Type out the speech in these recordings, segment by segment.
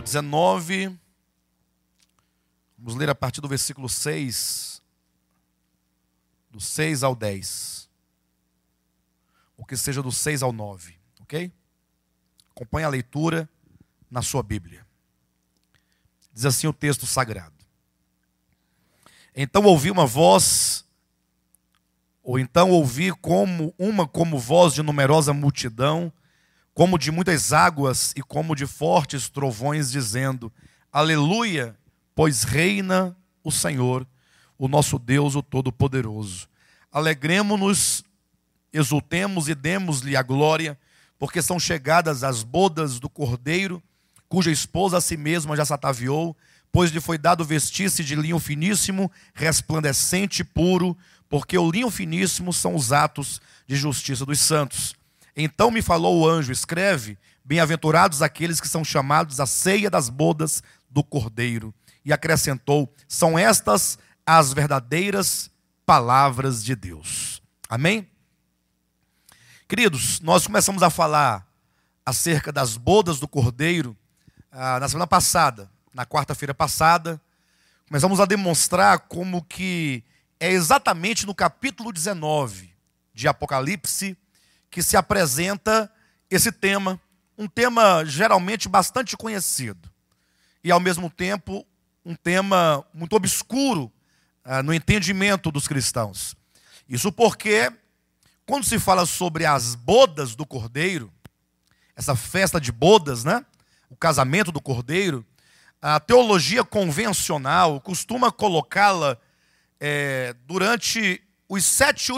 19, vamos ler a partir do versículo 6, do 6 ao 10, ou que seja do 6 ao 9, ok? Acompanhe a leitura na sua Bíblia. Diz assim o texto sagrado: Então ouvi uma voz, como voz de numerosa multidão, como de muitas águas e como de fortes trovões, dizendo: Aleluia, pois reina o Senhor, o nosso Deus, o Todo-Poderoso. Alegremo-nos, exultemos e demos-lhe a glória, porque são chegadas as bodas do Cordeiro, cuja esposa a si mesma já se ataviou, pois lhe foi dado vestir-se de linho finíssimo, resplandecente e puro, porque o linho finíssimo são os atos de justiça dos santos. Então me falou o anjo: escreve, bem-aventurados aqueles que são chamados à ceia das bodas do Cordeiro. E acrescentou: são estas as verdadeiras palavras de Deus. Amém? Queridos, nós começamos a falar acerca das bodas do Cordeiro na semana passada, na quarta-feira passada. Começamos a demonstrar como que é exatamente no capítulo 19 de Apocalipse que se apresenta esse tema, um tema geralmente bastante conhecido, e ao mesmo tempo um tema muito obscuro no entendimento dos cristãos. Isso porque, quando se fala sobre as bodas do Cordeiro, essa festa de bodas, né? O casamento do Cordeiro, a teologia convencional costuma colocá-la durante os 7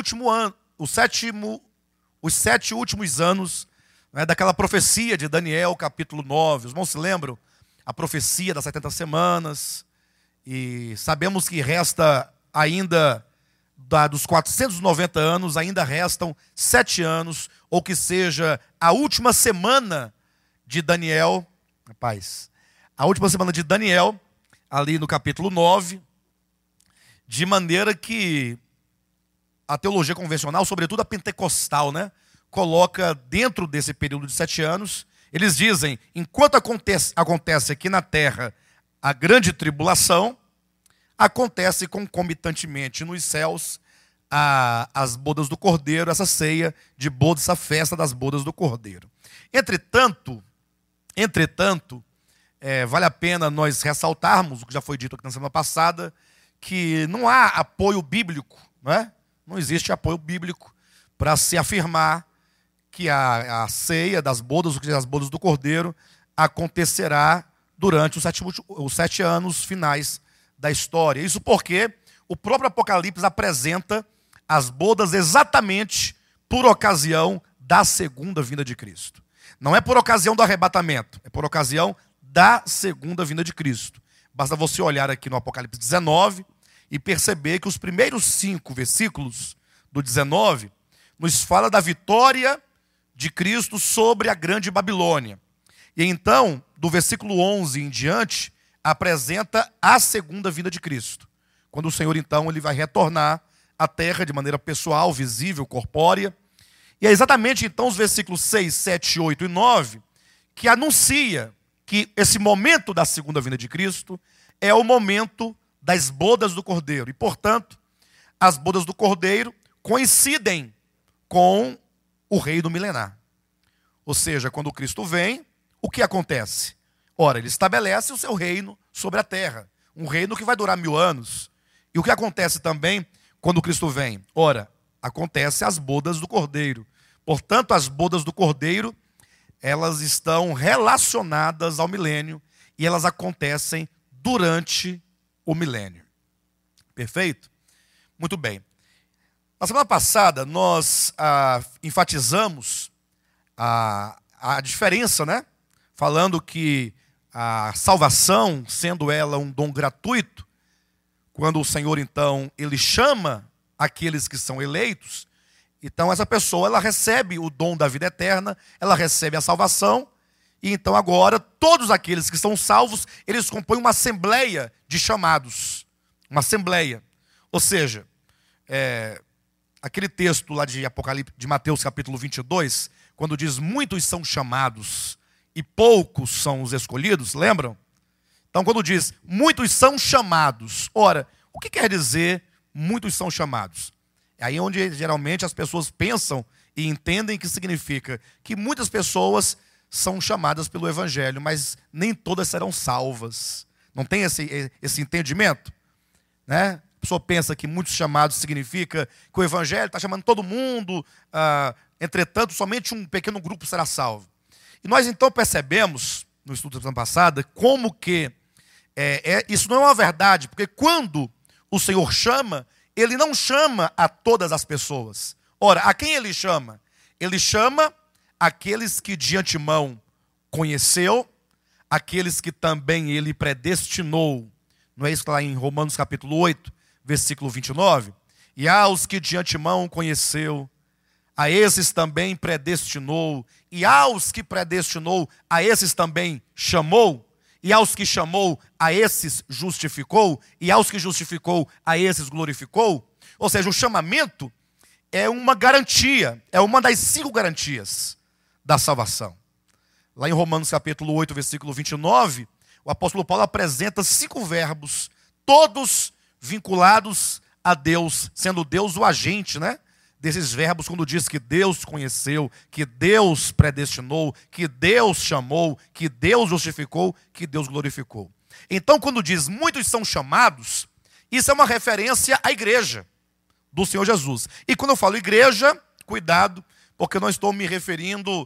últimos anos, né, daquela profecia de Daniel, capítulo 9. Os irmãos se lembram? A profecia das 70 semanas. E sabemos que resta ainda, dos 490 anos, ainda restam 7 anos, ou que seja, a última semana de Daniel, a última semana de Daniel, ali no capítulo 9, de maneira que a teologia convencional, sobretudo a pentecostal, né, coloca dentro desse período de 7 anos, eles dizem: enquanto acontece aqui na terra a grande tribulação, acontece concomitantemente nos céus as bodas do Cordeiro, essa ceia de bodas, essa festa das bodas do Cordeiro. Entretanto, vale a pena nós ressaltarmos o que já foi dito aqui na semana passada, que não há apoio bíblico, não é? Não existe apoio bíblico para se afirmar que a ceia das bodas, ou seja, as bodas do Cordeiro, acontecerá durante os 7 anos finais da história. Isso porque o próprio Apocalipse apresenta as bodas exatamente por ocasião da segunda vinda de Cristo. Não é por ocasião do arrebatamento, é por ocasião da segunda vinda de Cristo. Basta você olhar aqui no Apocalipse 19 e perceber que os primeiros 5 versículos do 19 nos fala da vitória de Cristo sobre a grande Babilônia. E então, do versículo 11 em diante, apresenta a segunda vinda de Cristo. Quando o Senhor, então, ele vai retornar à terra de maneira pessoal, visível, corpórea. E é exatamente, então, os versículos 6, 7, 8 e 9 que anuncia que esse momento da segunda vinda de Cristo é o momento das bodas do Cordeiro. E, portanto, as bodas do Cordeiro coincidem com o reino milenar. Ou seja, quando Cristo vem, o que acontece? Ora, ele estabelece o seu reino sobre a terra. Um reino que vai durar 1000 anos. E o que acontece também quando Cristo vem? Ora, acontece as bodas do Cordeiro. Portanto, as bodas do Cordeiro, elas estão relacionadas ao milênio e elas acontecem durante o milênio. Perfeito? Muito bem. Na semana passada, nós enfatizamos a diferença, né? Falando que a salvação, sendo ela um dom gratuito, quando o Senhor, então, ele chama aqueles que são eleitos, então essa pessoa, ela recebe o dom da vida eterna, ela recebe a salvação, e então agora, todos aqueles que são salvos, eles compõem uma assembleia de chamados. Uma assembleia. Ou seja, aquele texto lá de Apocalipse, de Mateus capítulo 22, quando diz: muitos são chamados e poucos são os escolhidos, lembram? Então, quando diz muitos são chamados, ora, o que quer dizer muitos são chamados? É aí onde geralmente as pessoas pensam e entendem que significa que muitas pessoas são chamadas pelo Evangelho, mas nem todas serão salvas. Não tem esse entendimento? Né? A pessoa pensa que muitos chamados significa que o Evangelho está chamando todo mundo, entretanto, somente um pequeno grupo será salvo. E nós então percebemos, no estudo da semana passada, como que isso não é uma verdade, porque quando o Senhor chama, Ele não chama a todas as pessoas. Ora, a quem Ele chama? Ele chama aqueles que de antemão conheceu, aqueles que também Ele predestinou. Não é isso que está lá em Romanos capítulo 8, versículo 29? E aos que de antemão conheceu, a esses também predestinou, e aos que predestinou, a esses também chamou, e aos que chamou, a esses justificou, e aos que justificou, a esses glorificou. Ou seja, o chamamento é uma garantia, é uma das 5 garantias da salvação. Lá em Romanos capítulo 8, versículo 29, o apóstolo Paulo apresenta 5 verbos, todos vinculados a Deus, sendo Deus o agente, né? Desses verbos, quando diz que Deus conheceu, que Deus predestinou, que Deus chamou, que Deus justificou, que Deus glorificou. Então, quando diz muitos são chamados, isso é uma referência à igreja do Senhor Jesus. E quando eu falo igreja, cuidado, porque eu não estou me referindo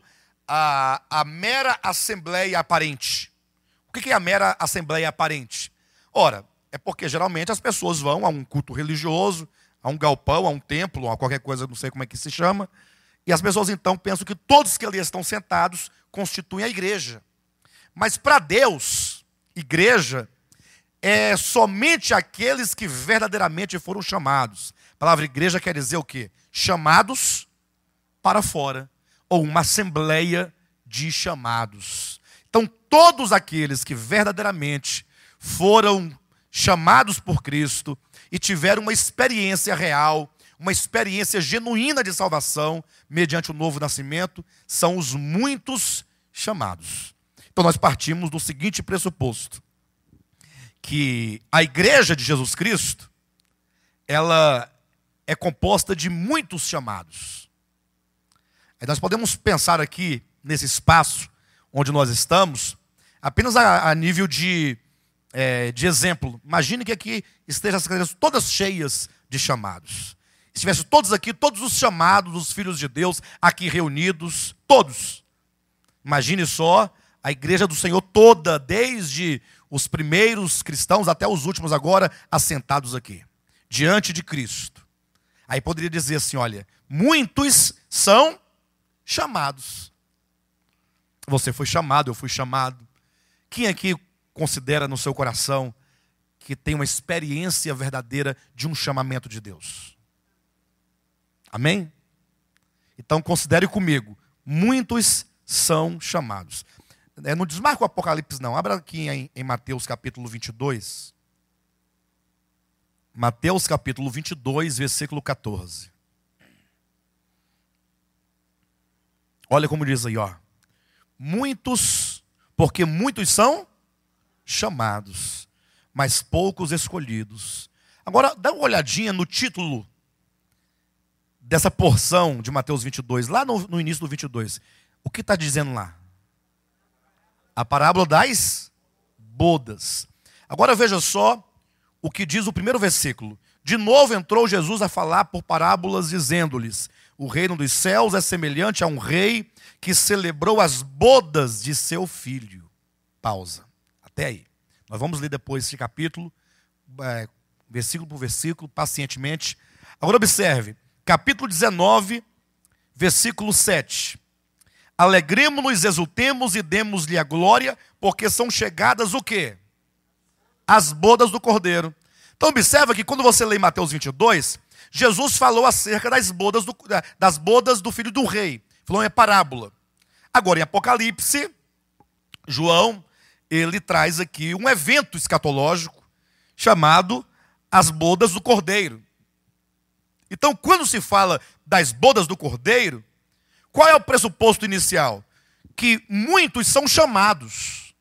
à mera assembleia aparente. O que é a mera assembleia aparente? Ora, é porque geralmente as pessoas vão a um culto religioso, a um galpão, a um templo, a qualquer coisa, não sei como é que se chama, e as pessoas então pensam que todos que ali estão sentados constituem a igreja. Mas para Deus, igreja é somente aqueles que verdadeiramente foram chamados. A palavra igreja quer dizer o quê? Chamados para fora, ou uma assembleia de chamados. Então, todos aqueles que verdadeiramente foram chamados por Cristo e tiveram uma experiência real, uma experiência genuína de salvação, mediante o novo nascimento, são os muitos chamados. Então, nós partimos do seguinte pressuposto, que a igreja de Jesus Cristo, ela é composta de muitos chamados. Aí nós podemos pensar aqui, nesse espaço onde nós estamos, apenas a nível de exemplo. Imagine que aqui estejam as igrejas todas cheias de chamados. Se tivesse todos aqui, todos os chamados dos filhos de Deus aqui reunidos, todos. Imagine só a igreja do Senhor toda, desde os primeiros cristãos até os últimos agora, assentados aqui, diante de Cristo. Aí poderia dizer assim, olha, muitos são chamados. Você foi chamado, eu fui chamado. Quem aqui considera no seu coração que tem uma experiência verdadeira de um chamamento de Deus? Amém? Então considere comigo, muitos são chamados. Não desmarca o Apocalipse não, abra aqui em Mateus capítulo 22. Mateus capítulo 22, versículo 14. Olha como diz aí, ó. Muitos, porque muitos são chamados, mas poucos escolhidos. Agora, dá uma olhadinha no título dessa porção de Mateus 22, lá no início do 22. O que está dizendo lá? A parábola das bodas. Agora veja só o que diz o primeiro versículo. De novo entrou Jesus a falar por parábolas, dizendo-lhes: o reino dos céus é semelhante a um rei que celebrou as bodas de seu filho. Pausa. Até aí. Nós vamos ler depois esse capítulo, versículo por versículo, pacientemente. Agora observe, capítulo 19, versículo 7. Alegremo-nos, exultemos e demos-lhe a glória, porque são chegadas o quê? As bodas do Cordeiro. Então observa que quando você lê Mateus 22, Jesus falou acerca das bodas do filho do rei. Falou em parábola. Agora em Apocalipse, João, ele traz aqui um evento escatológico chamado as bodas do Cordeiro. Então quando se fala das bodas do Cordeiro, qual é o pressuposto inicial? que muitos são chamados,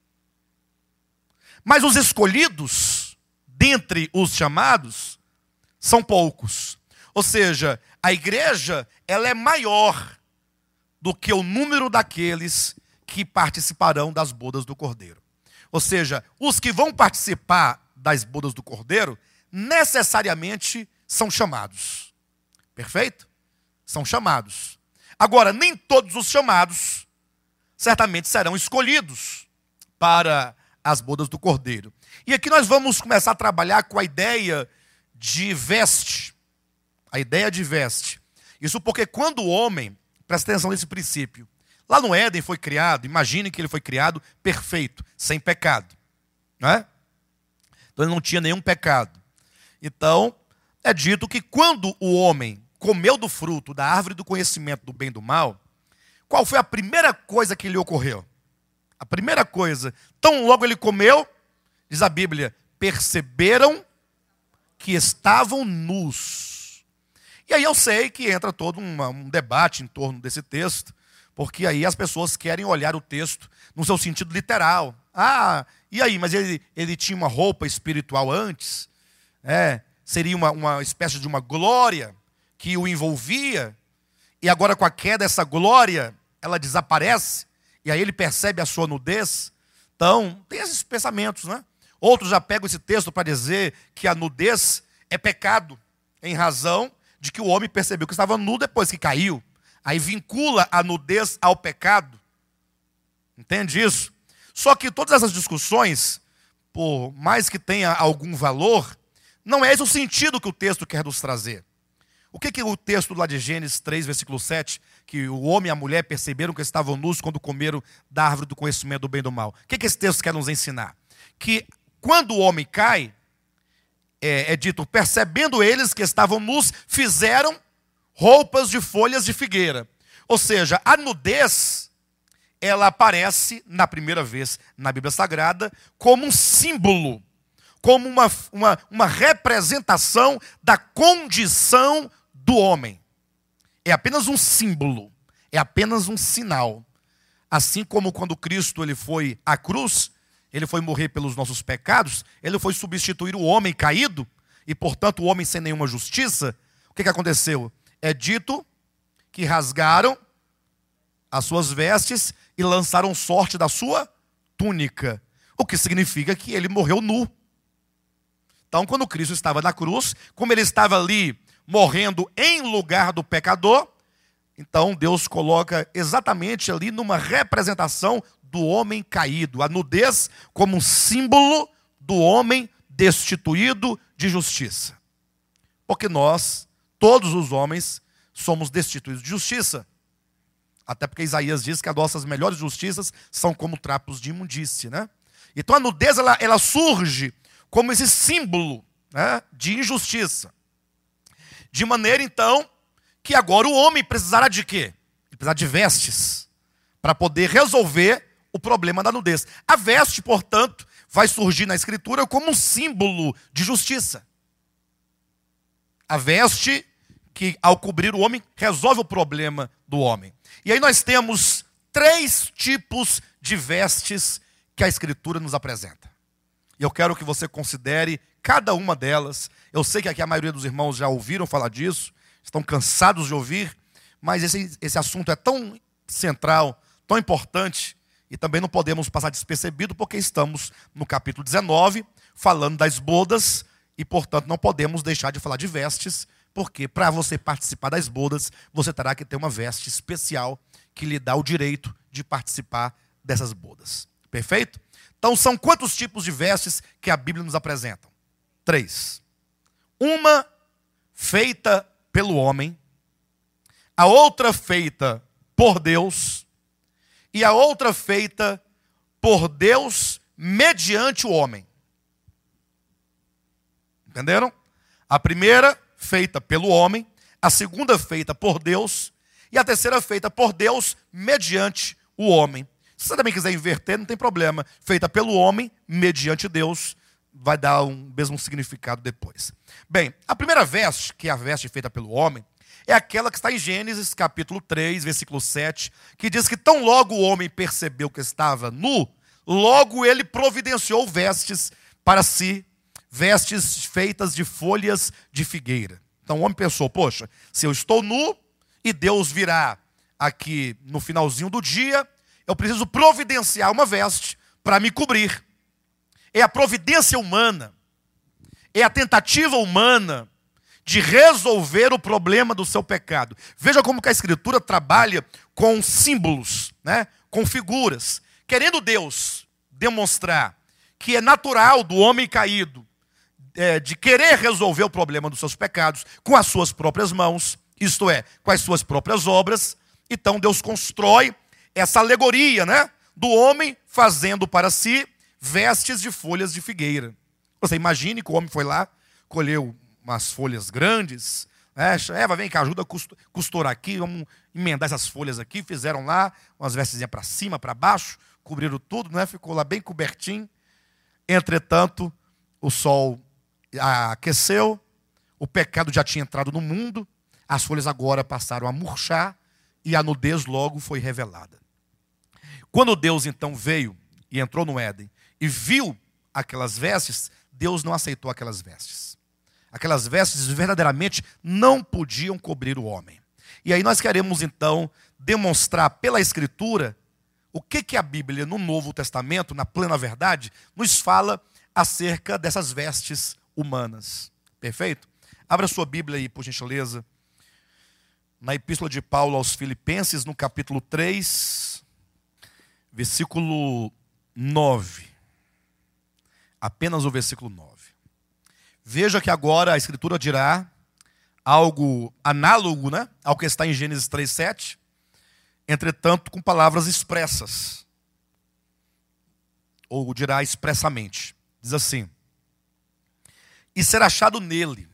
mas os escolhidos, dentre os chamados, são poucos. Ou seja, a igreja, ela é maior do que o número daqueles que participarão das bodas do Cordeiro. Ou seja, os que vão participar das bodas do Cordeiro, necessariamente são chamados. Perfeito? São chamados. Agora, nem todos os chamados certamente serão escolhidos para as bodas do Cordeiro. E aqui nós vamos começar a trabalhar com a ideia de veste. A ideia de veste. Isso porque quando o homem, presta atenção nesse princípio, lá no Éden foi criado, imagine que ele foi criado perfeito, sem pecado. Não é? Então ele não tinha nenhum pecado. Então, é dito que quando o homem comeu do fruto da árvore do conhecimento do bem e do mal, qual foi a primeira coisa que lhe ocorreu? A primeira coisa, tão logo ele comeu, diz a Bíblia, perceberam que estavam nus. E aí eu sei que entra todo um debate em torno desse texto, porque aí as pessoas querem olhar o texto no seu sentido literal. Ah, e aí, mas ele tinha uma roupa espiritual antes? Seria uma espécie de uma glória que o envolvia, e agora com a queda dessa glória, ela desaparece, e aí ele percebe a sua nudez. Então, tem esses pensamentos, né? Outros já pegam esse texto para dizer que a nudez é pecado, em razão de que o homem percebeu que estava nu depois que caiu. Aí vincula a nudez ao pecado. Entende isso? Só que todas essas discussões, por mais que tenha algum valor, não é esse o sentido que o texto quer nos trazer. O que o texto lá de Gênesis 3, versículo 7, que o homem e a mulher perceberam que estavam nus quando comeram da árvore do conhecimento do bem e do mal? O que esse texto quer nos ensinar? Que quando o homem cai, é dito, percebendo eles que estavam nus, fizeram roupas de folhas de figueira. Ou seja, a nudez, ela aparece na primeira vez na Bíblia Sagrada como um símbolo, como uma representação da condição do homem. É apenas um símbolo, é apenas um sinal. Assim como quando Cristo ele foi à cruz, ele foi morrer pelos nossos pecados, ele foi substituir o homem caído, e portanto o homem sem nenhuma justiça. O que aconteceu? É dito que rasgaram as suas vestes e lançaram sorte da sua túnica. O que significa que ele morreu nu. Então, quando Cristo estava na cruz, como ele estava ali morrendo em lugar do pecador, então Deus coloca exatamente ali numa representação do homem caído. A nudez como um símbolo do homem destituído de justiça. Porque nós, todos os homens, somos destituídos de justiça. Até porque Isaías diz que as nossas melhores justiças são como trapos de imundície, né? Então a nudez ela surge como esse símbolo, né, de injustiça. De maneira então que agora o homem precisará de quê? Ele precisará de vestes para poder resolver o problema da nudez. A veste, portanto, vai surgir na Escritura como um símbolo de justiça. A veste que, ao cobrir o homem, resolve o problema do homem. E aí nós temos 3 tipos de vestes que a Escritura nos apresenta. E eu quero que você considere cada uma delas. Eu sei que aqui a maioria dos irmãos já ouviram falar disso, estão cansados de ouvir, mas esse assunto é tão central, tão importante, e também não podemos passar despercebido, porque estamos no capítulo 19, falando das bodas, e portanto não podemos deixar de falar de vestes, porque para você participar das bodas, você terá que ter uma veste especial que lhe dá o direito de participar dessas bodas. Perfeito? Então são quantos tipos de vestes que a Bíblia nos apresenta? 3. Uma feita pelo homem, a outra feita por Deus, e a outra feita por Deus mediante o homem. Entenderam? A primeira feita pelo homem, a segunda feita por Deus, e a terceira feita por Deus mediante o homem. Se você também quiser inverter, não tem problema. Feita pelo homem, mediante Deus, vai dar um mesmo significado depois. Bem, a primeira veste, que é a veste feita pelo homem, é aquela que está em Gênesis, capítulo 3, versículo 7, que diz que tão logo o homem percebeu que estava nu, logo ele providenciou vestes para si, vestes feitas de folhas de figueira. Então o homem pensou, poxa, se eu estou nu e Deus virá aqui no finalzinho do dia, eu preciso providenciar uma veste para me cobrir. É a providência humana, é a tentativa humana de resolver o problema do seu pecado. Veja como que a Escritura trabalha com símbolos, né? Com figuras, querendo Deus demonstrar que é natural do homem caído, de querer resolver o problema dos seus pecados com as suas próprias mãos, isto é, com as suas próprias obras. Então Deus constrói essa alegoria, né, do homem fazendo para si vestes de folhas de figueira. Você imagine que o homem foi lá, colheu umas folhas grandes, né? Eva, vem cá, ajuda a costurar aqui, vamos emendar essas folhas aqui. Fizeram lá umas vestezinhas para cima, para baixo, cobriram tudo, né? Ficou lá bem cobertinho. Entretanto, o sol aqueceu, o pecado já tinha entrado no mundo, as folhas agora passaram a murchar e a nudez logo foi revelada. Quando Deus então veio e entrou no Éden e viu aquelas vestes, Deus não aceitou aquelas vestes. Aquelas vestes verdadeiramente não podiam cobrir o homem. E aí nós queremos então demonstrar pela Escritura o que a Bíblia no Novo Testamento, na plena verdade, nos fala acerca dessas vestes humanas. Perfeito? Abra sua Bíblia aí, por gentileza. Na Epístola de Paulo aos Filipenses, no capítulo 3, versículo 9. Apenas o versículo 9. Veja que agora a Escritura dirá algo análogo, né, ao que está em Gênesis 3:7, entretanto com palavras expressas, ou dirá expressamente. Diz assim: e ser achado nele.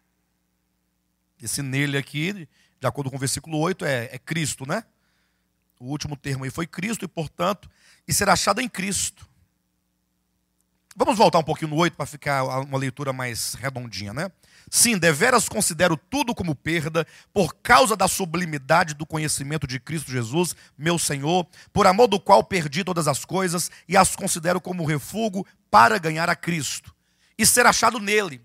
Esse nele aqui, de acordo com o versículo 8, é Cristo, né? O último termo aí foi Cristo, e portanto, e ser achado em Cristo. Vamos voltar um pouquinho no 8 para ficar uma leitura mais redondinha, né? Sim, deveras considero tudo como perda, por causa da sublimidade do conhecimento de Cristo Jesus, meu Senhor, por amor do qual perdi todas as coisas e as considero como refúgio para ganhar a Cristo e ser achado nele,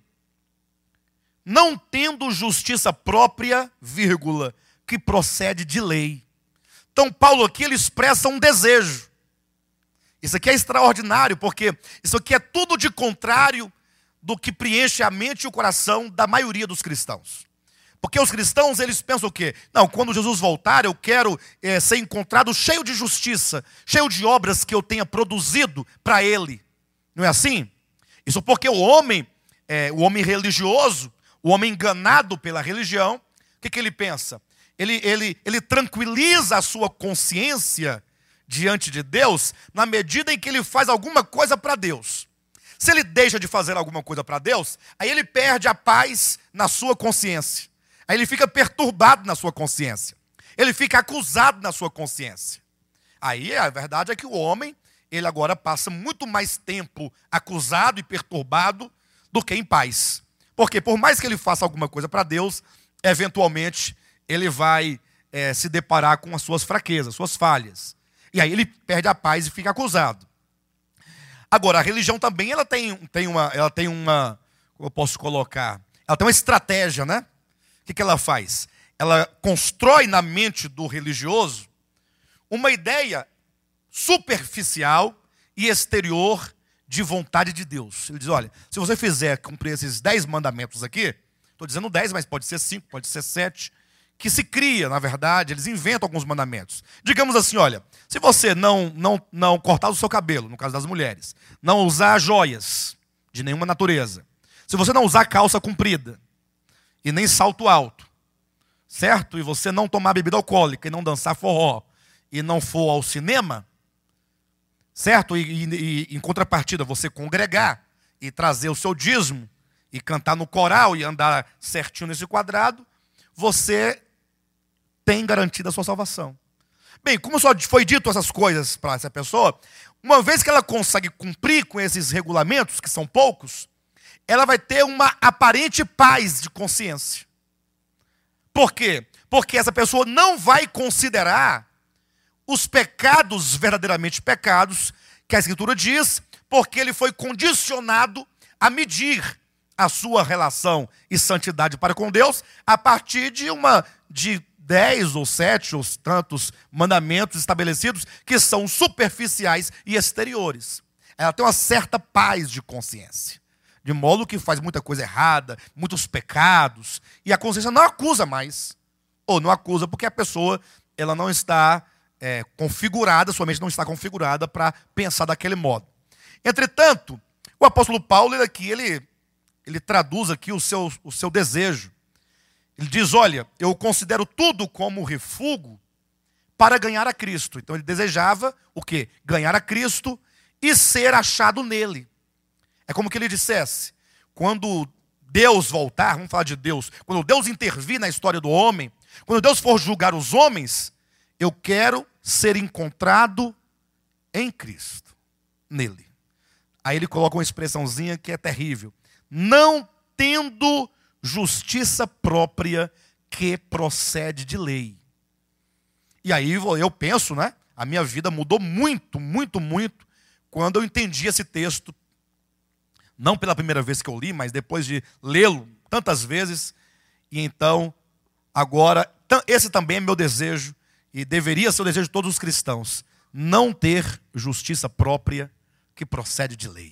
não tendo justiça própria, vírgula, que procede de lei. Então Paulo aqui ele expressa um desejo. Isso aqui é extraordinário, porque isso aqui é tudo de contrário do que preenche a mente e o coração da maioria dos cristãos. Porque os cristãos, eles pensam o quê? Não, quando Jesus voltar, eu quero ser encontrado cheio de justiça, cheio de obras que eu tenha produzido para Ele. Não é assim? Isso porque o homem religioso, o homem enganado pela religião, o que ele pensa? Ele tranquiliza a sua consciência diante de Deus, na medida em que ele faz alguma coisa para Deus. Se ele deixa de fazer alguma coisa para Deus, aí ele perde a paz na sua consciência. Aí ele fica perturbado na sua consciência. Ele fica acusado na sua consciência. Aí a verdade é que o homem, ele agora passa muito mais tempo acusado e perturbado do que em paz. Porque por mais que ele faça alguma coisa para Deus, eventualmente ele vai se deparar com as suas fraquezas, suas falhas. E aí ele perde a paz e fica acusado. Agora, a religião também ela tem uma, como eu posso colocar, ela tem uma estratégia, né? O que ela faz? Ela constrói na mente do religioso uma ideia superficial e exterior de vontade de Deus. Ele diz, olha, se você fizer cumprir esses 10 mandamentos aqui, estou dizendo 10, mas pode ser 5, pode ser 7, que se cria, na verdade, eles inventam alguns mandamentos. Digamos assim, olha, se você não cortar o seu cabelo, no caso das mulheres, não usar joias de nenhuma natureza, se você não usar calça comprida e nem salto alto, certo? E você não tomar bebida alcoólica e não dançar forró e não for ao cinema, certo? E em contrapartida você congregar e trazer o seu dízimo e cantar no coral e andar certinho nesse quadrado, você tem garantida a sua salvação. Bem, como só foi dito essas coisas para essa pessoa, uma vez que ela consegue cumprir com esses regulamentos, que são poucos, ela vai ter uma aparente paz de consciência. Por quê? Porque essa pessoa não vai considerar os pecados verdadeiramente pecados, que a Escritura diz, porque ele foi condicionado a medir a sua relação e santidade para com Deus a partir de 10 ou 7 ou tantos mandamentos estabelecidos que são superficiais e exteriores. Ela tem uma certa paz de consciência, de modo que faz muita coisa errada, muitos pecados, e a consciência não acusa mais. Ou não acusa porque a pessoa ela não está configurada, sua mente não está configurada para pensar daquele modo. Entretanto, o apóstolo Paulo, ele traduz aqui o seu desejo. Ele diz, olha, eu considero tudo como refúgio para ganhar a Cristo. Então ele desejava o quê? Ganhar a Cristo e ser achado nele. É como que ele dissesse, quando Deus voltar, vamos falar de Deus, quando Deus intervir na história do homem, quando Deus for julgar os homens, eu quero ser encontrado em Cristo, nele. Aí ele coloca uma expressãozinha que é terrível. Não tendo justiça própria que procede de lei. E aí eu penso, né? A minha vida mudou muito, muito, muito quando eu entendi esse texto. Não pela primeira vez que eu li, mas depois de lê-lo tantas vezes. E então, agora, esse também é meu desejo, e deveria ser o desejo de todos os cristãos. Não ter justiça própria que procede de lei.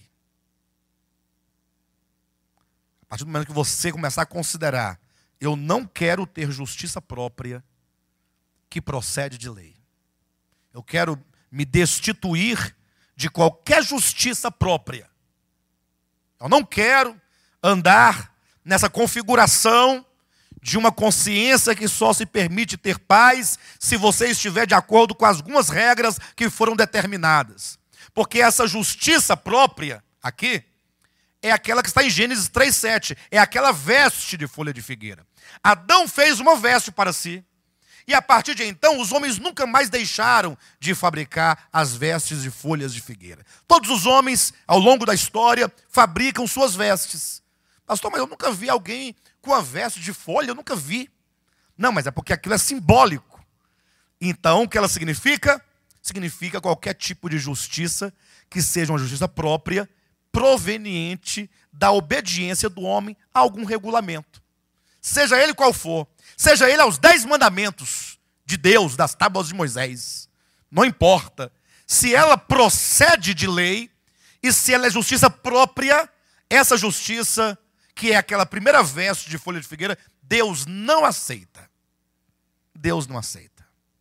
A partir do momento que você começar a considerar, eu não quero ter justiça própria que procede de lei. Eu quero me destituir de qualquer justiça própria. Eu não quero andar nessa configuração de uma consciência que só se permite ter paz se você estiver de acordo com algumas regras que foram determinadas. Porque essa justiça própria aqui é aquela que está em Gênesis 3:7. É aquela veste de folha de figueira. Adão fez uma veste para si. E a partir de então, os homens nunca mais deixaram de fabricar as vestes de folhas de figueira. Todos os homens, ao longo da história, fabricam suas vestes. Pastor, mas eu nunca vi alguém com a veste de folha, eu nunca vi. Não, mas é porque aquilo é simbólico. Então, o que ela significa? Significa qualquer tipo de justiça que seja uma justiça própria, proveniente da obediência do homem a algum regulamento. Seja ele qual for. Seja ele aos 10 mandamentos de Deus, das tábuas de Moisés. Não importa. Se ela procede de lei e se ela é justiça própria, essa justiça, que é aquela primeira veste de folha de figueira, Deus não aceita. Deus não aceita.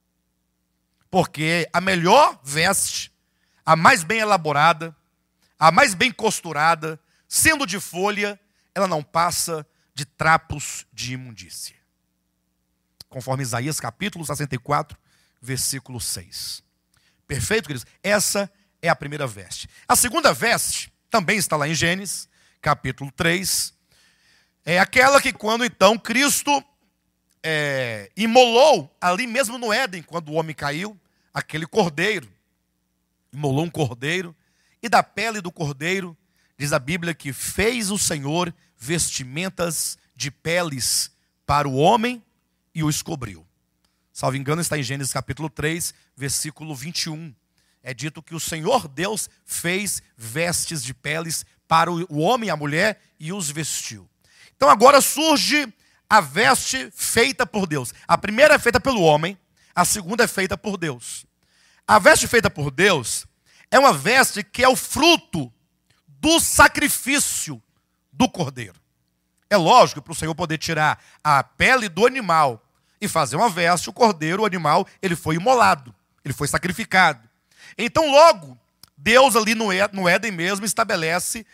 Porque a melhor veste, a mais bem elaborada, a mais bem costurada, sendo de folha, ela não passa de trapos de imundícia. Conforme Isaías capítulo 64, versículo 6. Perfeito, queridos? Essa é a primeira veste. A segunda veste, também está lá em Gênesis, capítulo 3. É aquela que quando então Cristo imolou, ali mesmo no Éden, quando o homem caiu, aquele cordeiro. Imolou um cordeiro, e da pele do cordeiro, diz a Bíblia que fez o Senhor vestimentas de peles para o homem e os cobriu. Salvo engano, está em Gênesis capítulo 3, versículo 21. É dito que o Senhor Deus fez vestes de peles para o homem e a mulher e os vestiu. Então agora surge a veste feita por Deus. A primeira é feita pelo homem, a segunda é feita por Deus. A veste feita por Deus é uma veste que é o fruto do sacrifício do cordeiro. É lógico que para o Senhor poder tirar a pele do animal e fazer uma veste, o cordeiro, o animal, ele foi imolado, ele foi sacrificado. Então logo, Deus ali no Éden mesmo estabelece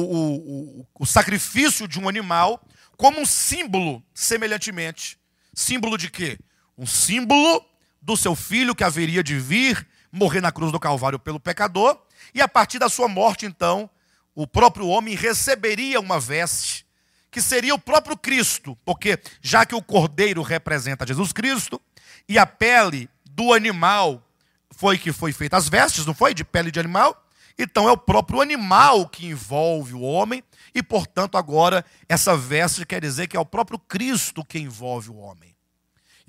o sacrifício de um animal como um símbolo, semelhantemente. Símbolo de quê? Um símbolo do seu filho que haveria de vir, morrer na cruz do Calvário pelo pecador, e a partir da sua morte, então, o próprio homem receberia uma veste, que seria o próprio Cristo, porque já que o cordeiro representa Jesus Cristo, e a pele do animal foi feita as vestes, não foi? De pele de animal. Então é o próprio animal que envolve o homem, e portanto agora essa veste quer dizer que é o próprio Cristo que envolve o homem.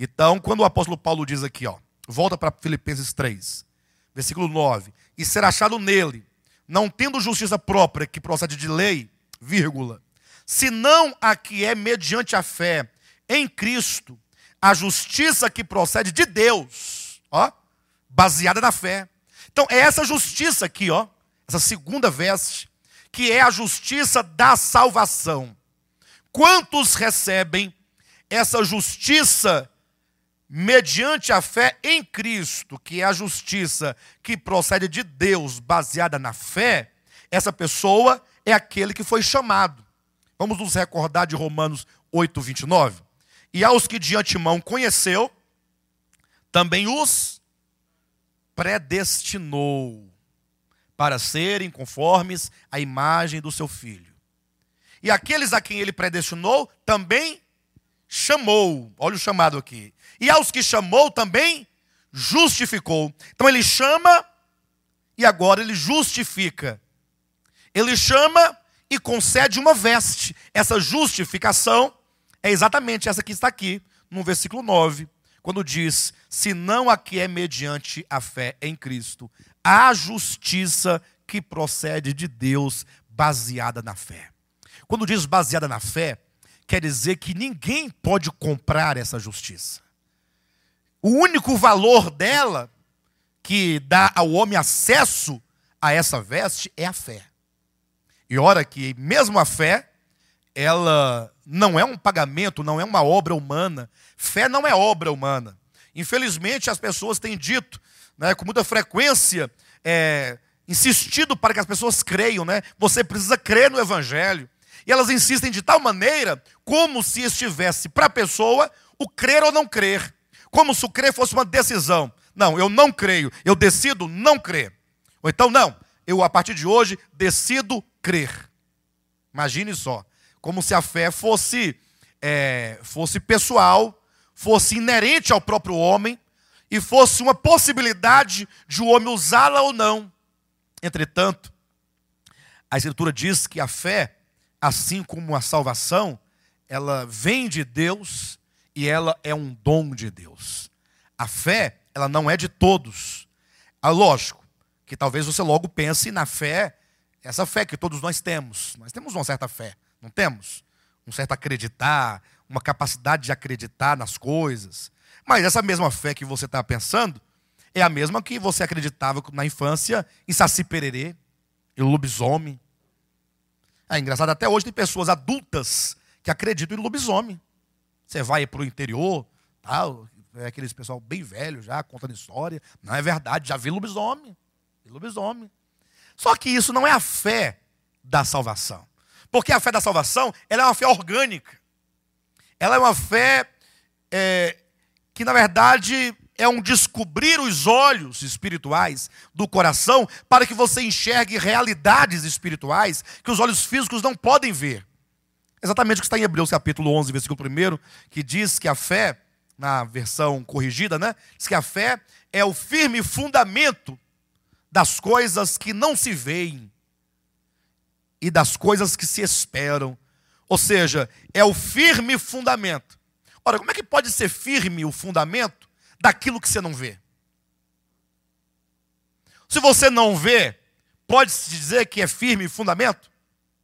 Então, quando o apóstolo Paulo diz aqui, volta para Filipenses 3, versículo 9, e ser achado nele, não tendo justiça própria que procede de lei, vírgula, senão a que é mediante a fé em Cristo, a justiça que procede de Deus, baseada na fé. Então, é essa justiça aqui, essa segunda veste, que é a justiça da salvação. Quantos recebem essa justiça mediante a fé em Cristo, que é a justiça que procede de Deus, baseada na fé? Essa pessoa é aquele que foi chamado. Vamos nos recordar de Romanos 8, 29. E aos que de antemão conheceu, também os predestinou para serem conformes à imagem do seu Filho. E aqueles a quem ele predestinou, também chamou. Olha o chamado aqui. E aos que chamou, também justificou. Então ele chama e agora ele justifica. Ele chama e concede uma veste. Essa justificação é exatamente essa que está aqui, no versículo 9. Quando diz, senão a que é mediante a fé em Cristo, a justiça que procede de Deus, baseada na fé. Quando diz baseada na fé, quer dizer que ninguém pode comprar essa justiça. O único valor dela, que dá ao homem acesso a essa veste, é a fé. E ora que mesmo a fé, ela não é um pagamento, não é uma obra humana. Fé não é obra humana. Infelizmente, as pessoas têm dito, com muita frequência, insistido para que as pessoas creiam, Você precisa crer no Evangelho. E elas insistem de tal maneira, como se estivesse para a pessoa o crer ou não crer. Como se o crer fosse uma decisão. Não, eu não creio, eu decido não crer. Ou então, não, eu a partir de hoje decido crer. Imagine só, como se a fé fosse pessoal, fosse inerente ao próprio homem, e fosse uma possibilidade de o homem usá-la ou não. Entretanto, a Escritura diz que a fé, assim como a salvação, ela vem de Deus e ela é um dom de Deus. A fé, ela não é de todos. Lógico, que talvez você logo pense na fé, essa fé que todos nós temos. Nós temos uma certa fé, não temos? Um certo acreditar, uma capacidade de acreditar nas coisas. Mas essa mesma fé que você está pensando, é a mesma que você acreditava na infância em Saci Pererê, em lobisomem. É engraçado, até hoje tem pessoas adultas que acreditam em lobisomem. Você vai para o interior, aqueles pessoal bem velho já, contando história. Não é verdade, já vi lobisomem. Só que isso não é a fé da salvação. Porque a fé da salvação, ela é uma fé orgânica. Ela é uma fé que, na verdade, é um descobrir os olhos espirituais do coração para que você enxergue realidades espirituais que os olhos físicos não podem ver. Exatamente o que está em Hebreus capítulo 11, versículo 1, que diz que a fé, na versão corrigida, diz que a fé é o firme fundamento das coisas que não se veem e das coisas que se esperam. Ou seja, é o firme fundamento. Ora, como é que pode ser firme o fundamento daquilo que você não vê? Se você não vê, pode-se dizer que é firme o fundamento?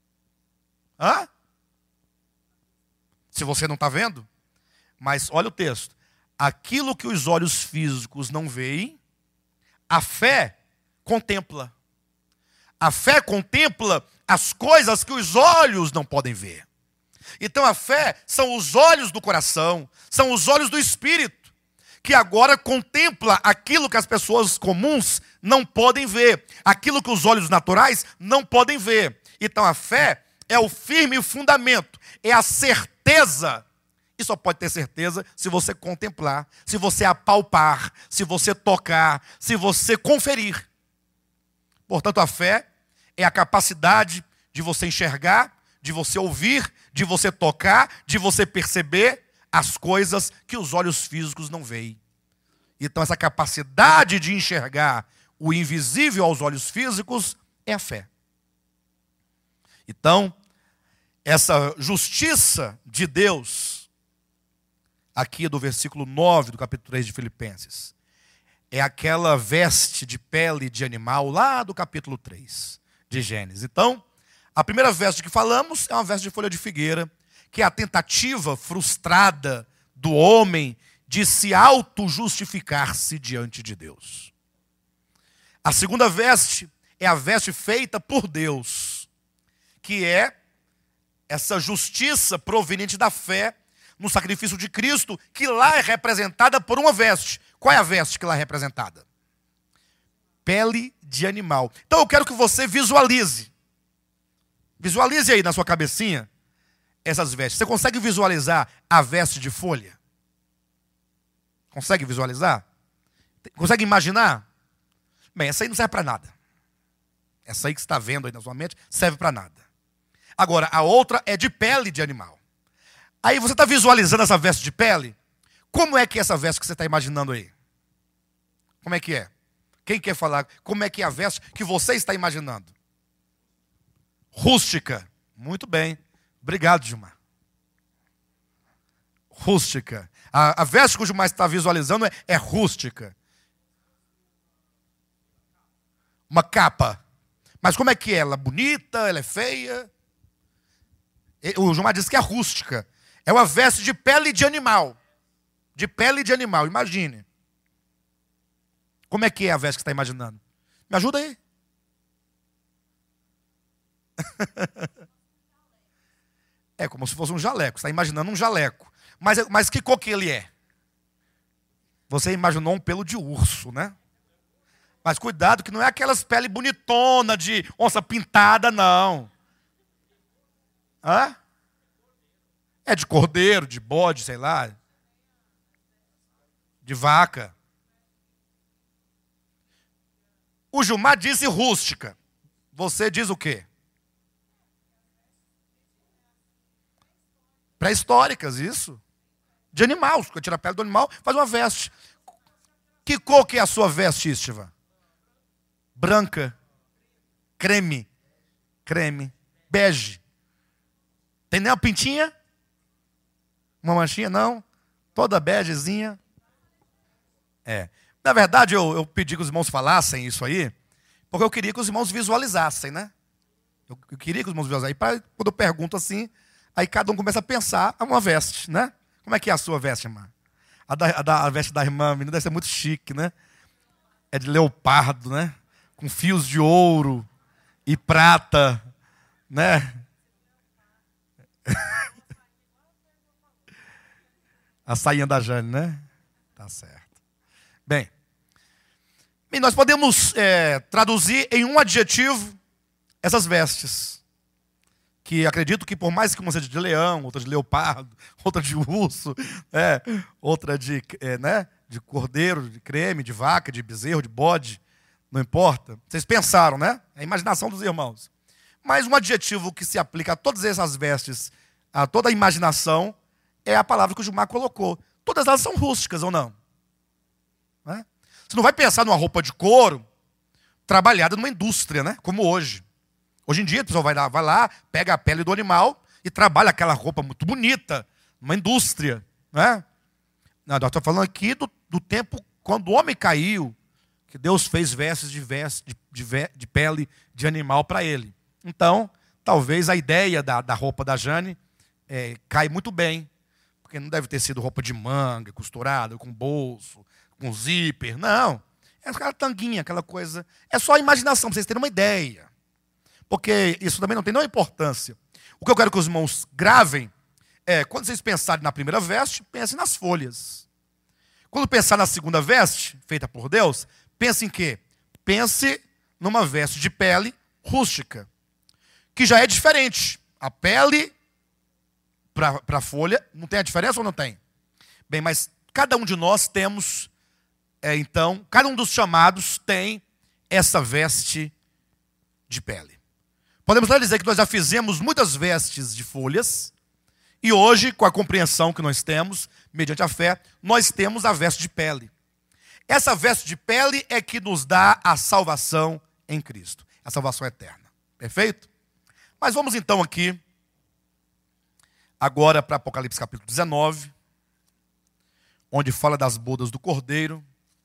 Se você não está vendo? Mas olha o texto. Aquilo que os olhos físicos não veem, a fé contempla. A fé contempla as coisas que os olhos não podem ver. Então a fé são os olhos do coração, são os olhos do espírito, que agora contempla aquilo que as pessoas comuns não podem ver, aquilo que os olhos naturais não podem ver. Então a fé é o firme fundamento, é a certeza. E só pode ter certeza se você contemplar, se você apalpar, se você tocar, se você conferir. Portanto, a fé é a capacidade de você enxergar, de você ouvir, de você tocar, de você perceber as coisas que os olhos físicos não veem. Então, essa capacidade de enxergar o invisível aos olhos físicos é a fé. Então, essa justiça de Deus, aqui do versículo 9 do capítulo 3 de Filipenses. É aquela veste de pele de animal lá do capítulo 3 de Gênesis. Então, a primeira veste que falamos é uma veste de folha de figueira, que é a tentativa frustrada do homem de se auto-justificar-se diante de Deus. A segunda veste é a veste feita por Deus, que é essa justiça proveniente da fé no sacrifício de Cristo, que lá é representada por uma veste. Qual é a veste que lá é representada? Pele de animal. Então eu quero que você visualize. Visualize aí na sua cabecinha essas vestes. Você consegue visualizar a veste de folha? Consegue visualizar? Consegue imaginar? Bem, essa aí não serve para nada. Essa aí que você está vendo aí na sua mente serve para nada. Agora, a outra é de pele de animal. Aí você está visualizando essa veste de pele? Como é que é essa veste que você está imaginando aí? Como é que é? Quem quer falar? Como é que é a veste que você está imaginando? Rústica. Muito bem. Obrigado, Gilmar. Rústica. A veste que o Gilmar está visualizando é rústica. Uma capa. Mas como é que é? Ela é bonita? Ela é feia? O Gilmar disse que é rústica. É uma veste de pele de animal. De pele de animal, imagine. Como é que é a veste que você está imaginando? Me ajuda aí. É como se fosse um jaleco. Você está imaginando um jaleco. Mas que cor que ele é? Você imaginou um pelo de urso, né? Mas cuidado que não é aquelas peles bonitonas de onça pintada, não. Hã? É de cordeiro, de bode, sei lá. De vaca. O Gilmar disse rústica. Você diz o quê? Pré-históricas, isso. De animal. Você tira a pele do animal, faz uma veste. Que cor que é a sua veste, Istiva? Branca. Creme. Creme. Bege. Tem nem uma pintinha? Uma manchinha? Não. Toda begezinha. É. Na verdade, eu pedi que os irmãos falassem isso aí, porque eu queria que os irmãos visualizassem, né? Eu queria que os irmãos visualizassem. Aí, quando eu pergunto assim, aí cada um começa a pensar uma veste, né? Como é que é a sua veste, irmã? A veste da irmã, menina, deve ser muito chique, né? É de leopardo, né? Com fios de ouro e prata, né? A sainha da Jane, né? Tá certo. Bem, nós podemos traduzir em um adjetivo essas vestes. Que acredito que por mais que uma seja de leão, outra de leopardo, outra de urso, outra de cordeiro, de creme, de vaca, de bezerro, de bode, não importa. Vocês pensaram, né? É a imaginação dos irmãos. Mas um adjetivo que se aplica a todas essas vestes, a toda a imaginação, é a palavra que o Gilmar colocou. Todas elas são rústicas ou não? Né? Você não vai pensar numa roupa de couro trabalhada numa indústria, né? Como hoje. Hoje em dia, a pessoa vai lá, pega a pele do animal e trabalha aquela roupa muito bonita, numa indústria. Né? Nós estamos falando aqui do tempo quando o homem caiu, que Deus fez vestes de pele de animal para ele. Então, talvez a ideia da roupa da Jane cai muito bem, porque não deve ter sido roupa de manga, costurada, com bolso, com zíper. Não. É aquela tanguinha, aquela coisa. É só a imaginação, para vocês terem uma ideia. Porque isso também não tem nenhuma importância. O que eu quero que os irmãos gravem quando vocês pensarem na primeira veste, pensem nas folhas. Quando pensar na segunda veste, feita por Deus, pense em quê? Pense numa veste de pele rústica, que já é diferente. A pele para a folha, não tem a diferença ou não tem? Bem, mas cada um de nós temos, então, cada um dos chamados tem essa veste de pele. Podemos dizer que nós já fizemos muitas vestes de folhas, e hoje, com a compreensão que nós temos, mediante a fé, nós temos a veste de pele. Essa veste de pele é que nos dá a salvação em Cristo, a salvação eterna. Perfeito? Mas vamos então aqui, agora para Apocalipse capítulo 19. onde fala das bodas do Cordeiro.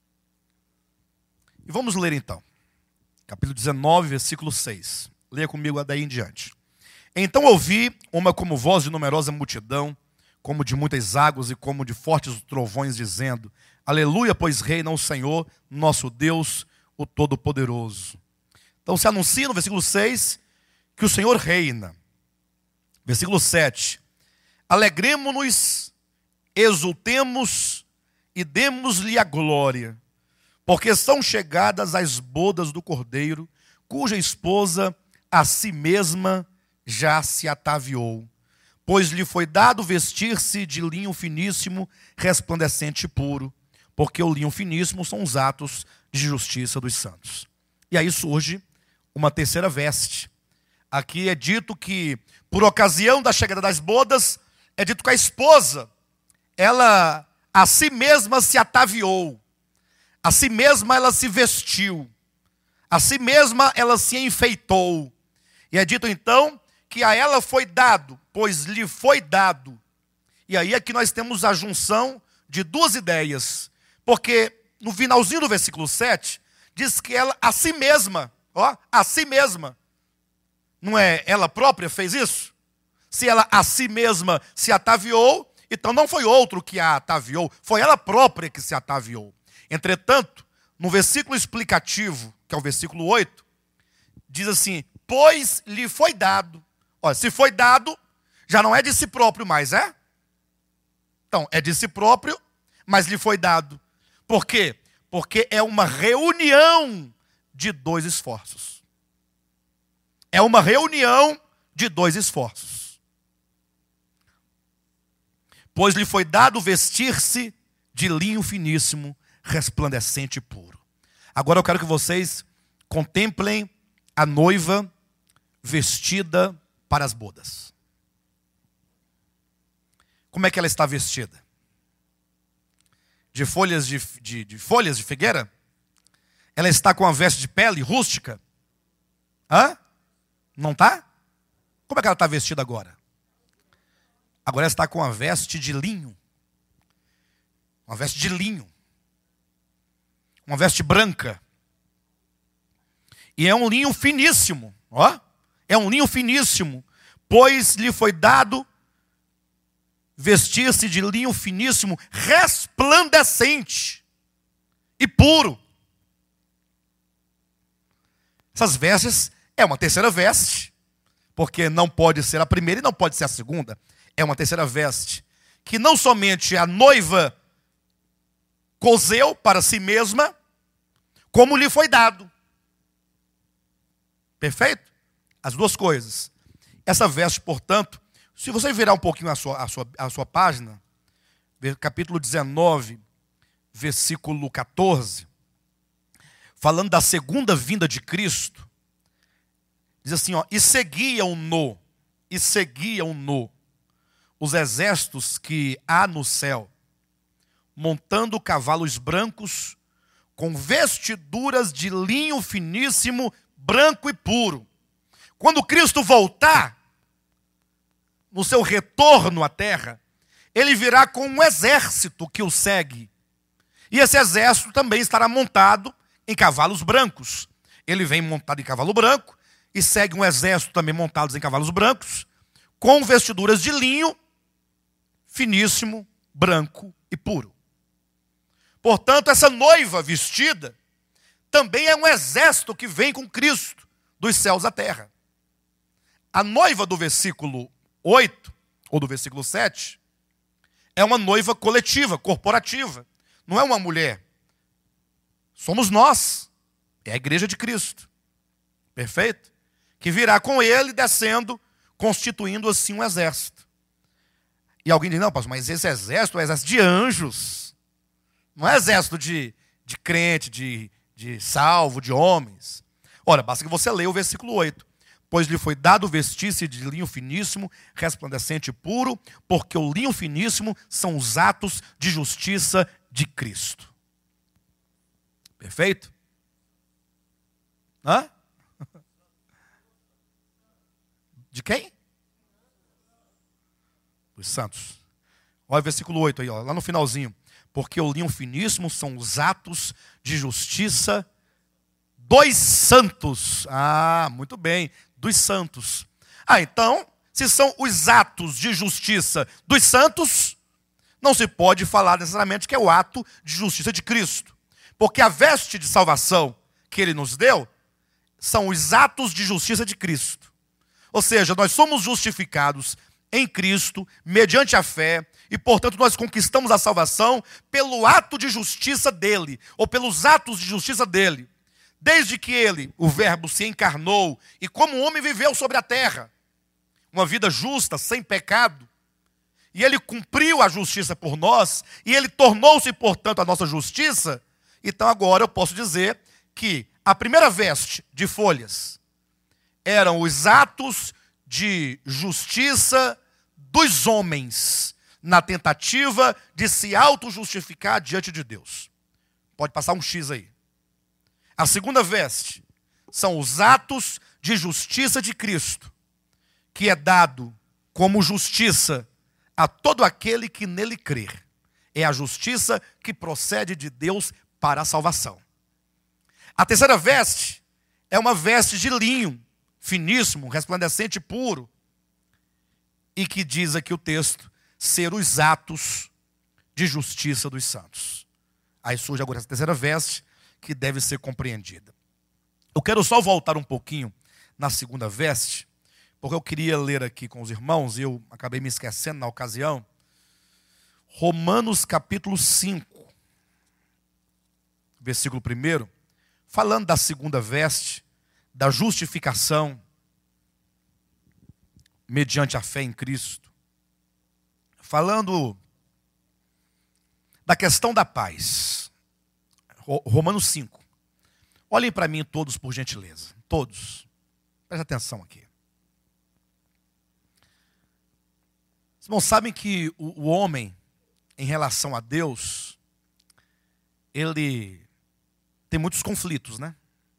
E vamos ler então. Capítulo 19, versículo 6. Leia comigo daí em diante. Então ouvi uma como voz de numerosa multidão, como de muitas águas e como de fortes trovões, dizendo: Aleluia, pois reina o Senhor, nosso Deus, o Todo-Poderoso. Então se anuncia no versículo 6 que o Senhor reina. Versículo 7. Alegremo-nos, exultemos e demos-lhe a glória, porque são chegadas as bodas do Cordeiro, cuja esposa a si mesma já se ataviou. Pois lhe foi dado vestir-se de linho finíssimo, resplandecente e puro, porque o linho finíssimo são os atos de justiça dos santos. E aí surge uma terceira veste. Aqui é dito que, por ocasião da chegada das bodas, é dito que a esposa, ela a si mesma se ataviou, a si mesma ela se vestiu, a si mesma ela se enfeitou. E é dito então que a ela foi dado, pois lhe foi dado. E aí aqui nós temos a junção de duas ideias, porque no finalzinho do versículo 7, diz que ela a si mesma, a si mesma, não é ela própria fez isso? Se ela a si mesma se ataviou, então não foi outro que a ataviou, foi ela própria que se ataviou. Entretanto, no versículo explicativo, que é o versículo 8, diz assim: pois lhe foi dado. Olha, se foi dado, já não é de si próprio mais, é? Então, é de si próprio, mas lhe foi dado. Por quê? Porque é uma reunião de dois esforços. É uma reunião de dois esforços. Pois lhe foi dado vestir-se de linho finíssimo, resplandecente e puro. Agora eu quero que vocês contemplem a noiva vestida para as bodas. Como é que ela está vestida? De folhas de folhas de figueira? Ela está com uma veste de pele rústica? Hã? Não está? Como é que ela está vestida agora? Agora ela está com uma veste de linho. Uma veste de linho. Uma veste branca. E é um linho finíssimo. É um linho finíssimo. Pois lhe foi dado vestir-se de linho finíssimo, resplandecente e puro. Essas vestes é uma terceira veste, porque não pode ser a primeira e não pode ser a segunda. É uma terceira veste, que não somente a noiva coseu para si mesma, como lhe foi dado. Perfeito? As duas coisas. Essa veste, portanto, se você virar um pouquinho a sua página, capítulo 19, versículo 14, falando da segunda vinda de Cristo, diz assim, e seguiam-no os exércitos que há no céu, montando cavalos brancos, com vestiduras de linho finíssimo, branco e puro. Quando Cristo voltar, no seu retorno à terra, ele virá com um exército que o segue. E esse exército também estará montado em cavalos brancos. Ele vem montado em cavalo branco e segue um exército também montados em cavalos brancos, com vestiduras de linho finíssimo, branco e puro. Portanto, essa noiva vestida também é um exército que vem com Cristo dos céus à terra. A noiva do versículo 8, ou do versículo 7, é uma noiva coletiva, corporativa. Não é uma mulher. Somos nós. É a igreja de Cristo. Perfeito? Que virá com ele descendo, constituindo assim um exército. E alguém diz, não, pastor, mas esse exército é um exército de anjos. Não é exército de crente, de salvo, de homens. Ora, basta que você leia o versículo 8. Pois lhe foi dado vestir-se de linho finíssimo, resplandecente e puro, porque o linho finíssimo são os atos de justiça de Cristo. Perfeito? Hã? De quem? Dos santos. Olha o versículo 8 aí, lá no finalzinho. porque o linho finíssimo são os atos de justiça dos santos. Ah, muito bem, dos santos. Então, se são os atos de justiça dos santos, não se pode falar necessariamente que é o ato de justiça de Cristo. Porque a veste de salvação que Ele nos deu são os atos de justiça de Cristo. Ou seja, nós somos justificados em Cristo, mediante a fé, e portanto nós conquistamos a salvação pelo ato de justiça dEle, ou pelos atos de justiça dEle. Desde que Ele, o Verbo, se encarnou e como homem viveu sobre a terra, uma vida justa, sem pecado, e Ele cumpriu a justiça por nós, e Ele tornou-se, portanto, a nossa justiça. Então agora eu posso dizer que a primeira veste de folhas eram os atos de justiça dos homens, na tentativa de se auto-justificar diante de Deus. Pode passar um X aí. A segunda veste são os atos de justiça de Cristo, que é dado como justiça a todo aquele que nele crer. É a justiça que procede de Deus para a salvação. A terceira veste é uma veste de linho, finíssimo, resplandecente e puro, e que diz aqui o texto, ser os atos de justiça dos santos. Aí surge agora essa terceira veste, que deve ser compreendida. Eu quero só voltar um pouquinho na segunda veste, porque eu queria ler aqui com os irmãos, e eu acabei me esquecendo na ocasião, Romanos capítulo 5, versículo 1, falando da segunda veste, da justificação, mediante a fé em Cristo. Falando da questão da paz. Romanos 5. Olhem para mim todos, por gentileza. Todos. Preste atenção aqui. Os irmãos sabem que o homem, em relação a Deus, ele tem muitos conflitos, né?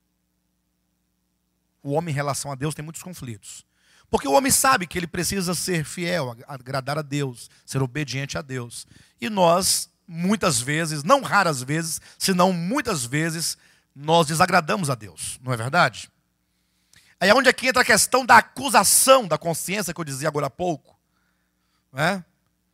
O homem em relação a Deus tem muitos conflitos. Porque o homem sabe que ele precisa ser fiel, agradar a Deus, ser obediente a Deus. E nós, muitas vezes, não raras vezes, senão muitas vezes, nós desagradamos a Deus. Não é verdade? Aí é onde aqui entra a questão da acusação da consciência, que eu dizia agora há pouco. Né?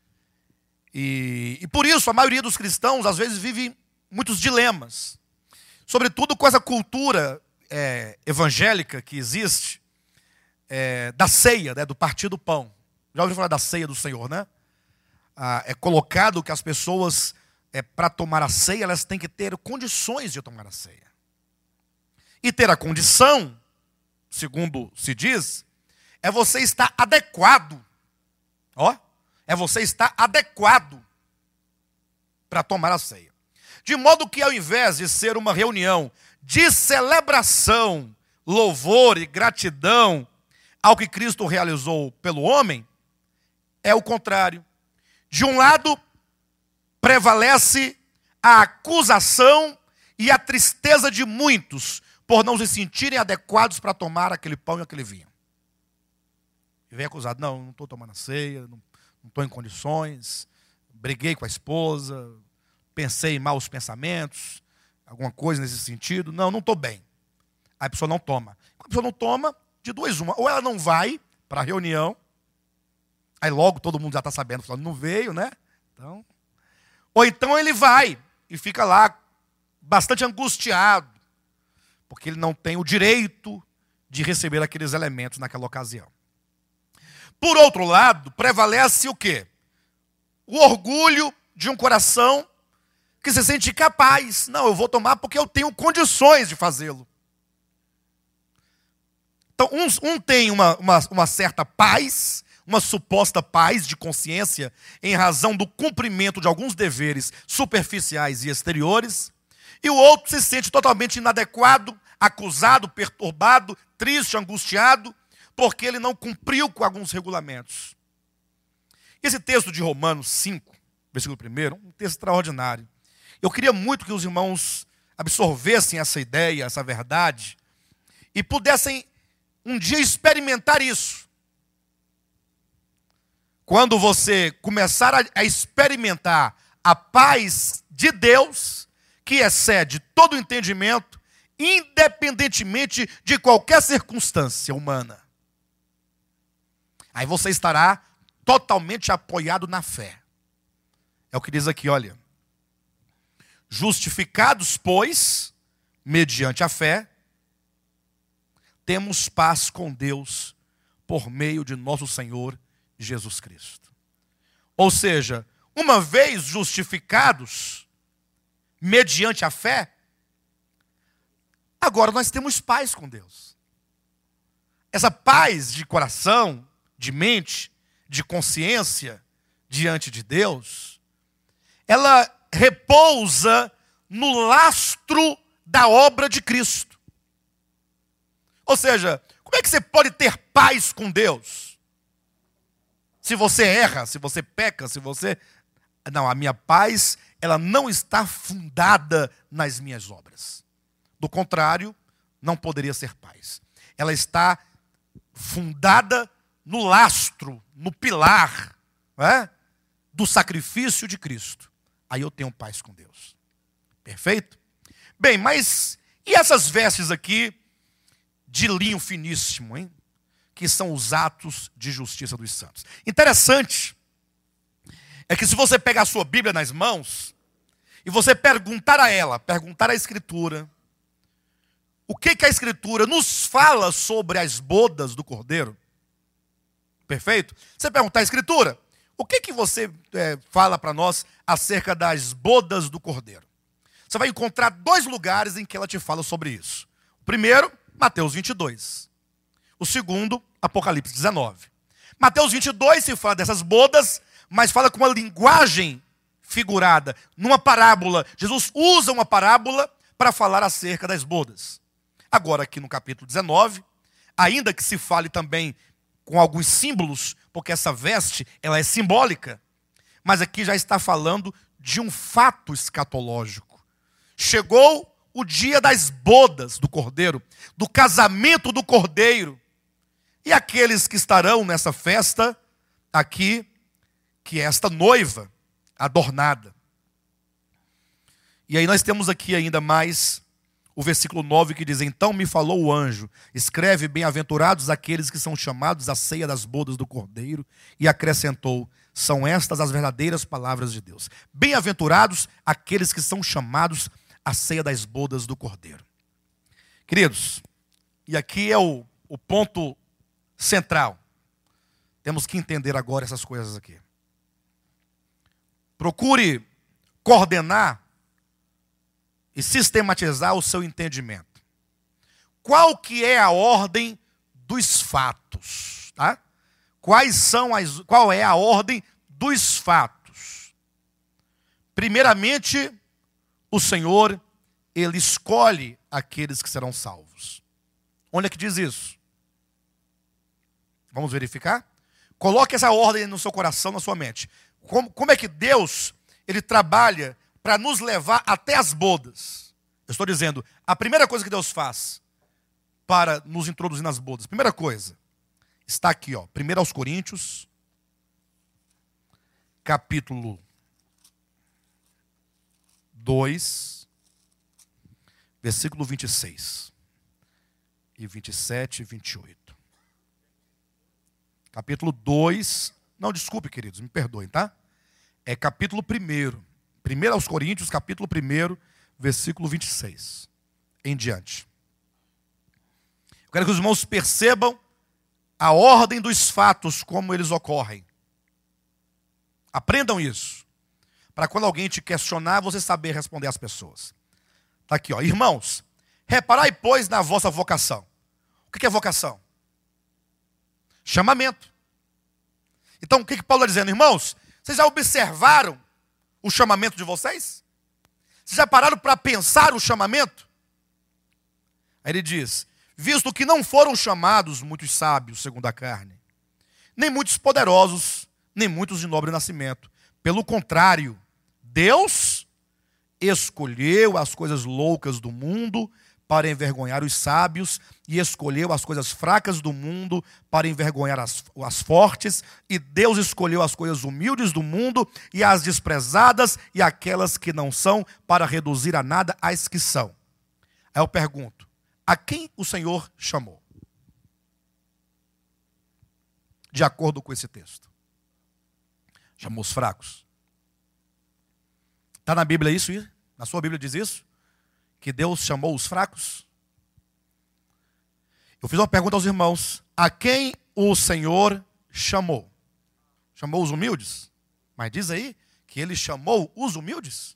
E por isso, a maioria dos cristãos, às vezes, vive muitos dilemas. Sobretudo com essa cultura evangélica que existe, da ceia, né, do partir do pão. Já ouviu falar da ceia do Senhor, né? É colocado que as pessoas, para tomar a ceia, elas têm que ter condições de tomar a ceia. E ter a condição, segundo se diz, é você estar adequado. É você estar adequado para tomar a ceia. De modo que ao invés de ser uma reunião de celebração, louvor e gratidão ao que Cristo realizou pelo homem, é o contrário. De um lado, prevalece a acusação e a tristeza de muitos por não se sentirem adequados para tomar aquele pão e aquele vinho. E vem acusado, não estou tomando a ceia, não estou em condições, briguei com a esposa, pensei em maus pensamentos, alguma coisa nesse sentido, não estou bem. Aí a pessoa não toma. Quando a pessoa não toma, de duas uma, ou ela não vai para a reunião, aí logo todo mundo já está sabendo, falando, não veio, né? Então, ou então ele vai e fica lá bastante angustiado, porque ele não tem o direito de receber aqueles elementos naquela ocasião. Por outro lado, prevalece o quê? O orgulho de um coração que se sente capaz. Não, eu vou tomar porque eu tenho condições de fazê-lo. Então, um tem uma certa paz, uma suposta paz de consciência, em razão do cumprimento de alguns deveres superficiais e exteriores, e o outro se sente totalmente inadequado, acusado, perturbado, triste, angustiado, porque ele não cumpriu com alguns regulamentos. Esse texto de Romanos 5, versículo 1, um texto extraordinário. Eu queria muito que os irmãos absorvessem essa ideia, essa verdade, e pudessem um dia experimentar isso. Quando você começar a experimentar a paz de Deus, que excede todo o entendimento, independentemente de qualquer circunstância humana. Aí você estará totalmente apoiado na fé. É o que diz aqui, olha. Justificados, pois, mediante a fé, temos paz com Deus por meio de nosso Senhor Jesus Cristo. Ou seja, uma vez justificados, mediante a fé, agora nós temos paz com Deus. Essa paz de coração, de mente, de consciência diante de Deus, ela repousa no lastro da obra de Cristo. Ou seja, como é que você pode ter paz com Deus? Se você erra, se você peca, se você... Não, a minha paz, ela não está fundada nas minhas obras. Do contrário, não poderia ser paz. Ela está fundada no lastro, no pilar, não é? Do sacrifício de Cristo. Aí eu tenho paz com Deus. Perfeito? Bem, mas e essas vestes aqui de linho finíssimo, hein? Que são os atos de justiça dos santos. Interessante é que se você pegar a sua Bíblia nas mãos e você perguntar a ela, perguntar à Escritura, o que a Escritura nos fala sobre as bodas do Cordeiro? Perfeito? Você perguntar à Escritura, o que você fala para nós acerca das bodas do Cordeiro? Você vai encontrar 2 lugares em que ela te fala sobre isso. O primeiro, Mateus 22. O segundo, Apocalipse 19. Mateus 22 se fala dessas bodas, mas fala com uma linguagem figurada, numa parábola. Jesus usa uma parábola para falar acerca das bodas. Agora aqui no capítulo 19, ainda que se fale também com alguns símbolos, porque essa veste ela é simbólica, mas aqui já está falando de um fato escatológico. Chegou o dia das bodas do Cordeiro, do casamento do Cordeiro. E aqueles que estarão nessa festa aqui, que é esta noiva adornada. E aí nós temos aqui ainda mais o versículo 9 que diz: então me falou o anjo, escreve, bem-aventurados aqueles que são chamados à ceia das bodas do Cordeiro, e acrescentou, são estas as verdadeiras palavras de Deus. Bem-aventurados aqueles que são chamados à ceia das bodas do Cordeiro. Queridos, e aqui é o ponto central. Temos que entender agora essas coisas aqui. Procure coordenar e sistematizar o seu entendimento. Qual que é a ordem dos fatos? Tá? Qual é a ordem dos fatos? Primeiramente, o Senhor, Ele escolhe aqueles que serão salvos. Onde é que diz isso? Vamos verificar? Coloque essa ordem no seu coração, na sua mente. Como é que Deus, Ele trabalha para nos levar até as bodas? Eu estou dizendo, a primeira coisa que Deus faz para nos introduzir nas bodas, primeira coisa, está aqui, ó, 1 Coríntios, capítulo 2, versículo 26, e 27 e 28. Capítulo 2, não, desculpe, queridos, me perdoem, tá? É capítulo 1, 1 Coríntios, capítulo 1, versículo 26, em diante. Eu quero que os irmãos percebam a ordem dos fatos, como eles ocorrem. Aprendam isso, para quando alguém te questionar, você saber responder às pessoas. Está aqui, ó. Irmãos, reparai, pois, na vossa vocação. O que é vocação? Chamamento. Então, o que Paulo está dizendo? Irmãos, vocês já observaram o chamamento de vocês? Vocês já pararam para pensar o chamamento? Aí ele diz, visto que não foram chamados muitos sábios, segundo a carne, nem muitos poderosos, nem muitos de nobre nascimento. Pelo contrário, Deus escolheu as coisas loucas do mundo para envergonhar os sábios, e escolheu as coisas fracas do mundo para envergonhar as fortes, e Deus escolheu as coisas humildes do mundo e as desprezadas e aquelas que não são, para reduzir a nada as que são. Aí eu pergunto, a quem o Senhor chamou? De acordo com esse texto. Chamou os fracos. Está na Bíblia isso? Na sua Bíblia diz isso? Que Deus chamou os fracos? Eu fiz uma pergunta aos irmãos. A quem o Senhor chamou? Chamou os humildes? Mas diz aí que ele chamou os humildes?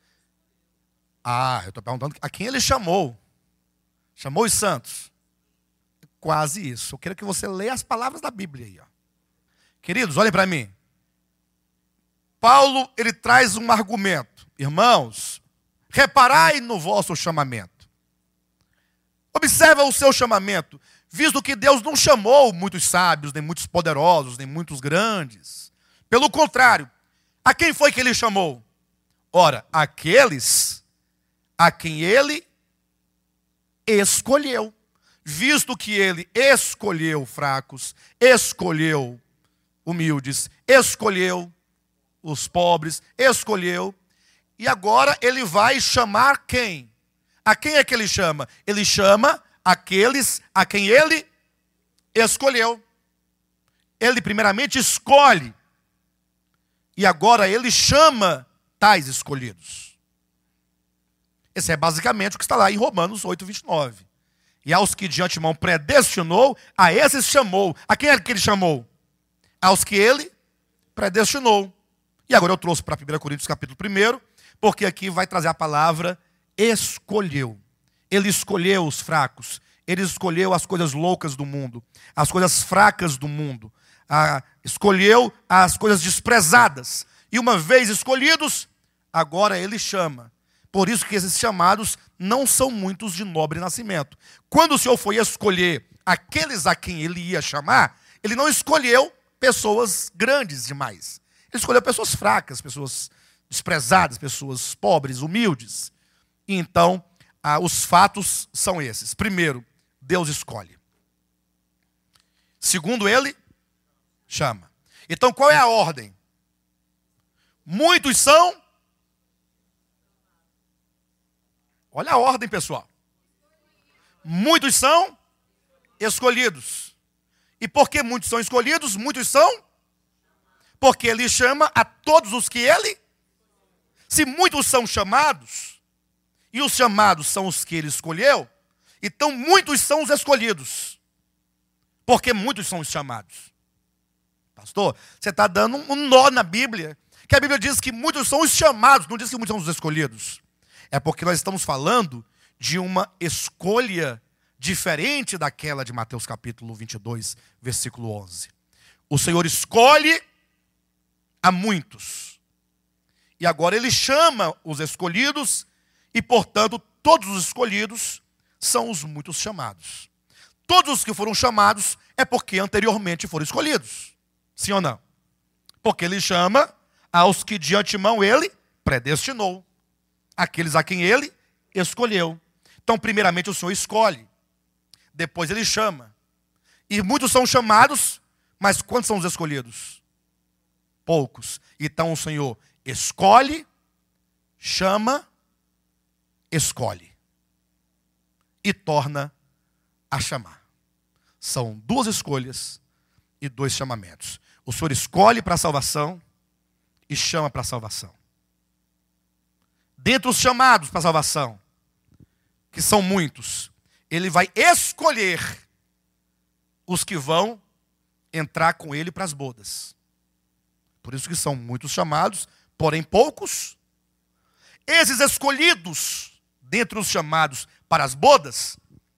Eu estou perguntando a quem ele chamou. Chamou os santos? Quase isso. Eu quero que você leia as palavras da Bíblia aí. Ó. Queridos, olhem para mim. Paulo, ele traz um argumento. Irmãos, reparai no vosso chamamento. Observa o seu chamamento, visto que Deus não chamou muitos sábios, nem muitos poderosos, nem muitos grandes. Pelo contrário, a quem foi que ele chamou? Ora, aqueles a quem ele escolheu. Visto que ele escolheu fracos, escolheu humildes, escolheu os pobres, escolheu. E agora ele vai chamar quem? A quem é que ele chama? Ele chama aqueles a quem ele escolheu. Ele primeiramente escolhe. E agora ele chama tais escolhidos. Esse é basicamente o que está lá em Romanos 8, 29. E aos que de antemão predestinou, a esses chamou. A quem é que ele chamou? Aos que ele predestinou. E agora eu trouxe para 1 Coríntios capítulo 1, porque aqui vai trazer a palavra escolheu. Ele escolheu os fracos. Ele escolheu as coisas loucas do mundo. As coisas fracas do mundo. Escolheu as coisas desprezadas. E uma vez escolhidos, agora ele chama. Por isso que esses chamados não são muitos de nobre nascimento. Quando o Senhor foi escolher aqueles a quem ele ia chamar, ele não escolheu pessoas grandes demais. Ele escolheu pessoas fracas, pessoas desprezadas, pessoas pobres, humildes. E então, os fatos são esses. Primeiro, Deus escolhe. Segundo, ele chama. Então, qual é a ordem? Muitos são... Olha a ordem, pessoal. Muitos são escolhidos. E por que muitos são escolhidos? Muitos são... Porque ele chama a todos os que ele... Se muitos são chamados, e os chamados são os que ele escolheu, então muitos são os escolhidos. Porque muitos são os chamados. Pastor, você está dando um nó na Bíblia, que a Bíblia diz que muitos são os chamados, não diz que muitos são os escolhidos. É porque nós estamos falando de uma escolha diferente daquela de Mateus capítulo 22, versículo 11. O Senhor escolhe a muitos. E agora ele chama os escolhidos, e portanto todos os escolhidos são os muitos chamados. Todos os que foram chamados é porque anteriormente foram escolhidos. Sim ou não? Porque ele chama aos que de antemão ele predestinou. Aqueles a quem ele escolheu. Então primeiramente o Senhor escolhe. Depois ele chama. E muitos são chamados, mas quantos são os escolhidos? Poucos. Então o Senhor escolhe, chama, escolhe. E torna a chamar. São duas escolhas e dois chamamentos. O Senhor escolhe para a salvação e chama para a salvação. Dentre os chamados para a salvação, que são muitos, ele vai escolher os que vão entrar com ele para as bodas. Por isso que são muitos chamados, porém poucos. Esses escolhidos, dentre os chamados para as bodas,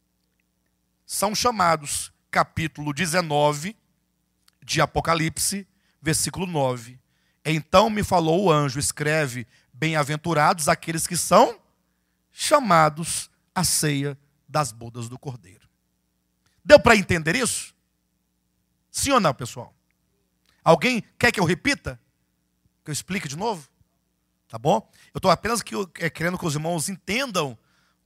são chamados, capítulo 19 de Apocalipse, versículo 9. Então me falou o anjo, escreve, bem-aventurados aqueles que são chamados à ceia das bodas do Cordeiro. Deu para entender isso? Sim ou não, pessoal? Alguém quer que eu repita? Que eu explique de novo? Tá bom? Eu estou apenas querendo que os irmãos entendam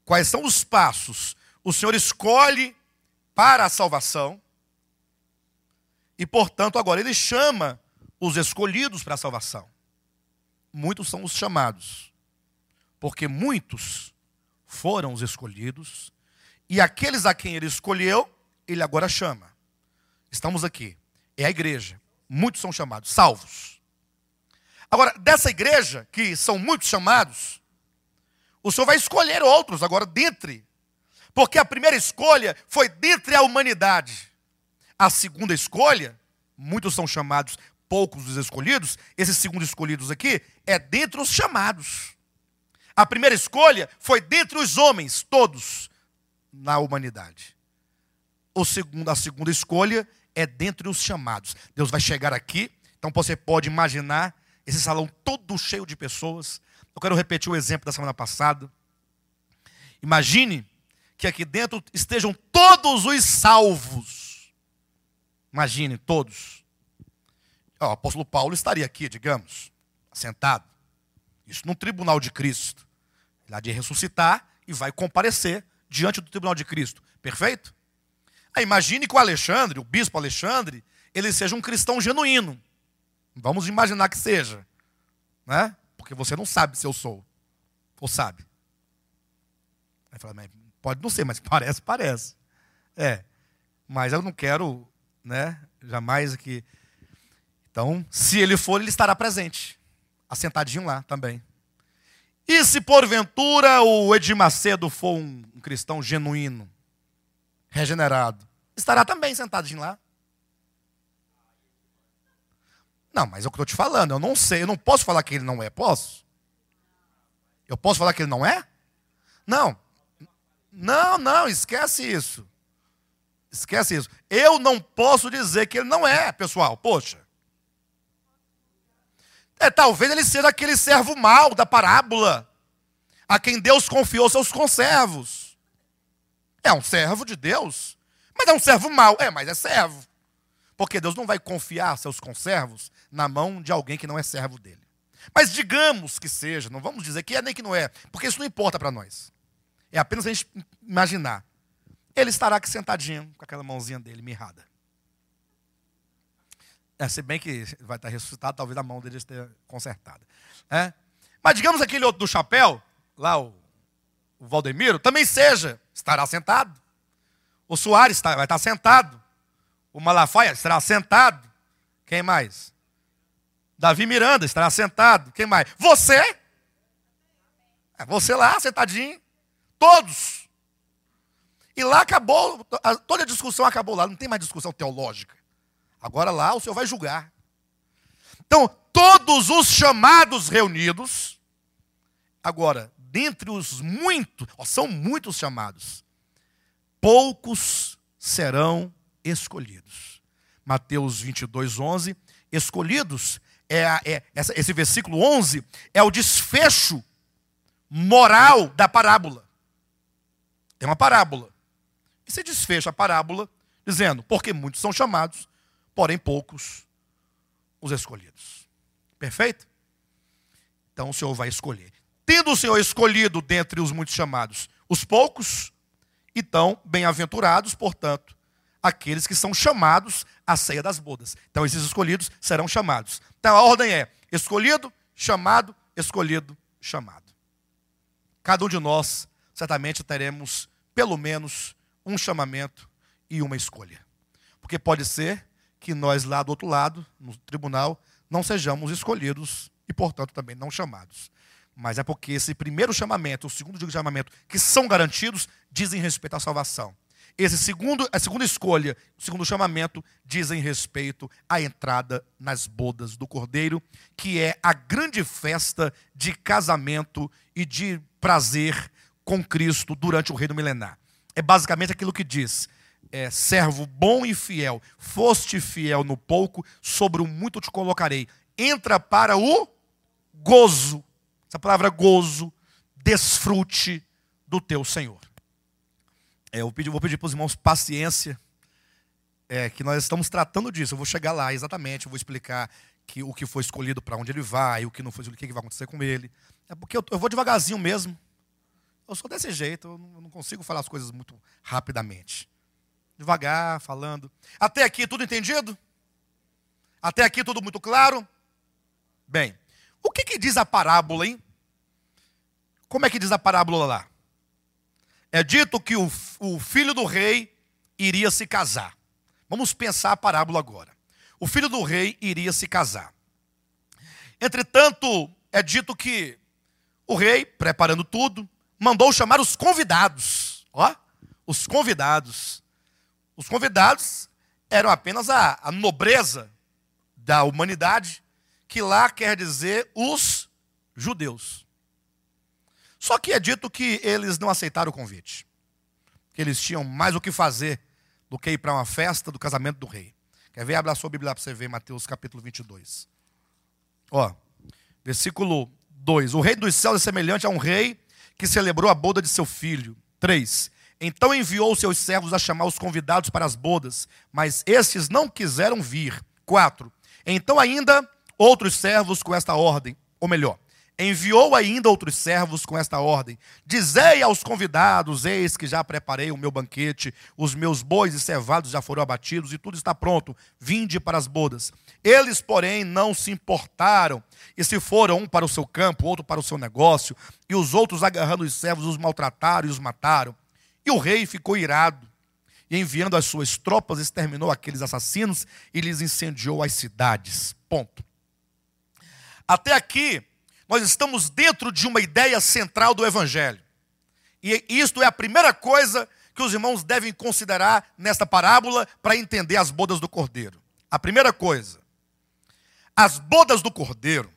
Quais são os passos? O Senhor escolhe para a salvação e, portanto, agora Ele chama os escolhidos para a salvação. Muitos são os chamados, porque muitos foram os escolhidos e aqueles a quem Ele escolheu, Ele agora chama. Estamos aqui, é a igreja. Muitos são chamados, salvos. Agora, dessa igreja, que são muitos chamados, o Senhor vai escolher outros agora dentre. Porque a primeira escolha foi dentre a humanidade. A segunda escolha, muitos são chamados, poucos os escolhidos. Esses segundos escolhidos aqui é dentre os chamados. A primeira escolha foi dentre os homens, todos, na humanidade. A segunda escolha é dentre os chamados. Deus vai chegar aqui, então você pode imaginar esse salão todo cheio de pessoas. Eu quero repetir o exemplo da semana passada. Imagine que aqui dentro estejam todos os salvos. Imagine, todos. O apóstolo Paulo estaria aqui, digamos, sentado. Isso num tribunal de Cristo. Ele há de ressuscitar e vai comparecer diante do tribunal de Cristo. Perfeito? Aí imagine que o Alexandre, o bispo Alexandre, ele seja um cristão genuíno. Vamos imaginar que seja. Né? Porque você não sabe se eu sou. Ou sabe? Aí fala, pode não ser, mas parece. Mas eu não quero, né, jamais que... Então, se ele for, ele estará presente. Assentadinho lá também. E se porventura o Edir Macedo for um cristão genuíno, regenerado, estará também sentadinho lá. Não, mas é o que eu estou te falando, eu não sei, eu não posso falar que ele não é, posso? Eu posso falar que ele não é? Não, esquece isso. Esquece isso. Eu não posso dizer que ele não é, pessoal, poxa. Talvez ele seja aquele servo mau da parábola, a quem Deus confiou seus conservos. É um servo de Deus, mas é um servo mau. Mas é servo. Porque Deus não vai confiar seus conservos na mão de alguém que não é servo dele. Mas digamos que seja, não vamos dizer que é nem que não é, porque isso não importa para nós. É apenas a gente imaginar. Ele estará aqui sentadinho, com aquela mãozinha dele mirrada. Se bem que vai estar ressuscitado, talvez a mão dele esteja consertada. Mas digamos aquele outro do chapéu, lá o Valdemiro, também estará sentado. O Soares vai estar sentado. O Malafaia estará sentado. Quem mais? Davi Miranda estará sentado. Quem mais? Você? Você lá, sentadinho. Todos. E lá acabou, toda a discussão acabou lá. Não tem mais discussão teológica. Agora lá o Senhor vai julgar. Então, todos os chamados reunidos, agora, dentre os muitos, são muitos chamados, poucos serão escolhidos. Mateus 22, 11, escolhidos, esse versículo 11, é o desfecho moral da parábola. É uma parábola. E se desfecha a parábola dizendo, porque muitos são chamados, porém poucos os escolhidos. Perfeito? Então o Senhor vai escolher. Tendo o Senhor escolhido dentre os muitos chamados os poucos, então bem-aventurados, portanto, aqueles que são chamados à ceia das bodas. Então esses escolhidos serão chamados. Então a ordem é escolhido, chamado, escolhido, chamado. Cada um de nós certamente teremos pelo menos um chamamento e uma escolha. Porque pode ser que nós lá do outro lado, no tribunal, não sejamos escolhidos e, portanto, também não chamados. Mas é porque esse primeiro chamamento, o segundo chamamento, que são garantidos, dizem respeito à salvação. A segunda escolha, o segundo chamamento, dizem respeito à entrada nas bodas do Cordeiro, que é a grande festa de casamento e de prazer com Cristo durante o reino milenar. É basicamente aquilo que diz... servo bom e fiel, foste fiel no pouco, sobre o muito te colocarei. Entra para o gozo. Essa palavra gozo, desfrute do teu Senhor. Eu vou pedir para os irmãos paciência, que nós estamos tratando disso. Eu vou chegar lá exatamente, eu vou explicar o que foi escolhido para onde ele vai, o que não foi escolhido, o que vai acontecer com ele. É porque eu vou devagarzinho mesmo. Eu sou desse jeito, eu não consigo falar as coisas muito rapidamente. Devagar, falando. Até aqui tudo entendido? Até aqui tudo muito claro? Bem, o que diz a parábola, hein? Como é que diz a parábola lá? É dito que o filho do rei iria se casar. Vamos pensar a parábola agora. O filho do rei iria se casar. Entretanto, é dito que o rei, preparando tudo, mandou chamar os convidados. Ó, os convidados. Os convidados eram apenas a nobreza da humanidade, que lá quer dizer os judeus. Só que é dito que eles não aceitaram o convite. Que eles tinham mais o que fazer do que ir para uma festa do casamento do rei. Quer ver? Abra a sua Bíblia lá para você ver, Mateus capítulo 22. Ó, versículo 2. O reino dos céus é semelhante a um rei que celebrou a boda de seu filho. 3. Então enviou seus servos a chamar os convidados para as bodas, mas estes não quiseram vir. 4. Então ainda outros servos com esta ordem, ou melhor, enviou ainda outros servos com esta ordem: dizei aos convidados, eis que já preparei o meu banquete, os meus bois e cevados já foram abatidos e tudo está pronto, vinde para as bodas. Eles, porém, não se importaram e se foram, um para o seu campo, outro para o seu negócio, e os outros, agarrando os servos, os maltrataram e os mataram. E o rei ficou irado, e enviando as suas tropas, exterminou aqueles assassinos e lhes incendiou as cidades. Ponto. Até aqui, nós estamos dentro de uma ideia central do Evangelho. E isto é a primeira coisa que os irmãos devem considerar nesta parábola para entender as bodas do Cordeiro. A primeira coisa, as bodas do Cordeiro,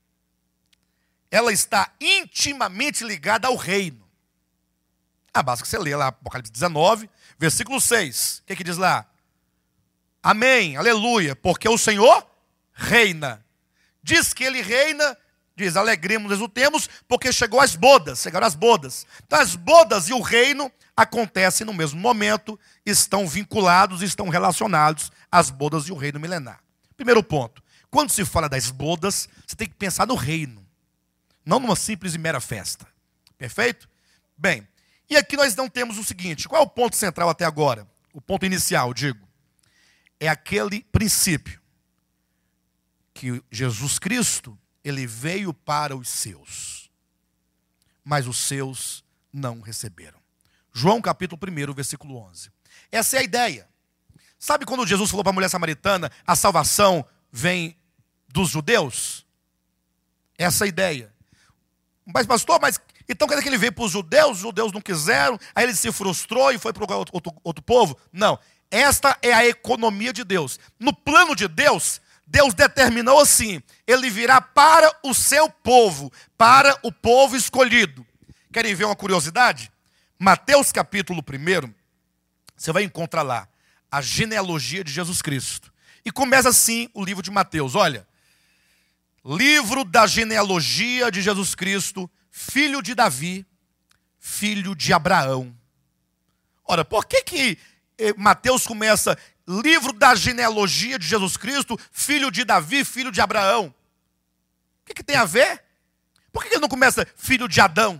ela está intimamente ligada ao reino. Basta que você lê lá Apocalipse 19, versículo 6. O que diz lá? Amém, aleluia, porque o Senhor reina. Diz que ele reina, diz, alegremos, exultemos, porque chegaram as bodas. Então as bodas e o reino acontecem no mesmo momento, estão vinculados, estão relacionados às bodas e o reino milenar. Primeiro ponto, quando se fala das bodas, você tem que pensar no reino, não numa simples e mera festa. Perfeito? Bem, e aqui nós não temos o seguinte, qual é o ponto central até agora? O ponto inicial, digo, é aquele princípio que Jesus Cristo, ele veio para os seus, mas os seus não receberam. João capítulo 1, versículo 11. Essa é a ideia. Sabe quando Jesus falou para a mulher samaritana, a salvação vem dos judeus? Essa é a ideia. Mas pastor, então quer dizer que ele veio para os judeus não quiseram, aí ele se frustrou e foi para outro povo? Não, esta é a economia de Deus. No plano de Deus, Deus determinou assim, ele virá para o seu povo, para o povo escolhido. Querem ver uma curiosidade? Mateus capítulo 1, você vai encontrar lá a genealogia de Jesus Cristo. E começa assim o livro de Mateus, olha. Livro da genealogia de Jesus Cristo, filho de Davi, filho de Abraão. Ora, por que Mateus começa livro da genealogia de Jesus Cristo, filho de Davi, filho de Abraão? O que tem a ver? Por que ele não começa filho de Adão?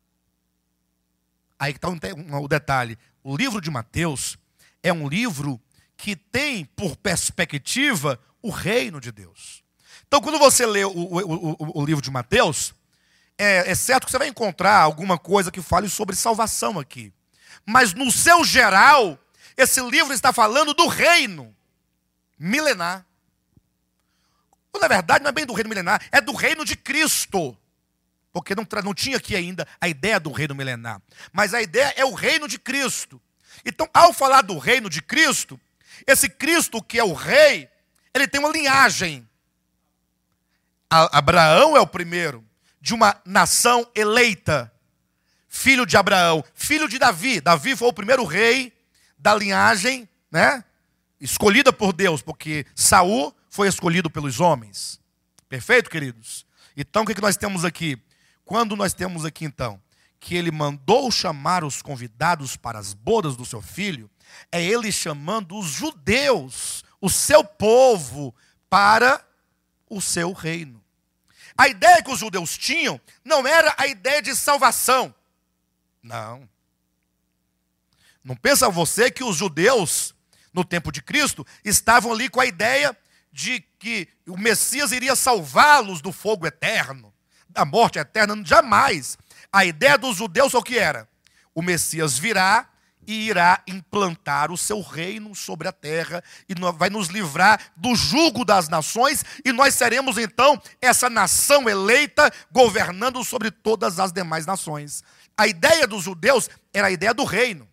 Aí está o detalhe. O livro de Mateus é um livro que tem por perspectiva o reino de Deus. Então, quando você lê o livro de Mateus, é certo que você vai encontrar alguma coisa que fale sobre salvação aqui. Mas no seu geral, esse livro está falando do reino milenar. Na verdade, não é bem do reino milenar, é do reino de Cristo. Porque não tinha aqui ainda a ideia do reino milenar. Mas a ideia é o reino de Cristo. Então, ao falar do reino de Cristo, esse Cristo que é o rei, ele tem uma linhagem. Abraão é o primeiro de uma nação eleita. Filho de Abraão, filho de Davi. Davi foi o primeiro rei da linhagem, né, escolhida por Deus, porque Saul foi escolhido pelos homens. Perfeito, queridos? Então, o que nós temos aqui? Quando nós temos aqui, então, que ele mandou chamar os convidados para as bodas do seu filho, é ele chamando os judeus, o seu povo, para o seu reino. A ideia que os judeus tinham não era a ideia de salvação. Não. Não pensa você que os judeus, no tempo de Cristo, estavam ali com a ideia de que o Messias iria salvá-los do fogo eterno, da morte eterna. Jamais. A ideia dos judeus o que era? O Messias virá e irá implantar o seu reino sobre a terra e vai nos livrar do jugo das nações, e nós seremos então essa nação eleita governando sobre todas as demais nações. A ideia dos judeus era a ideia do reino.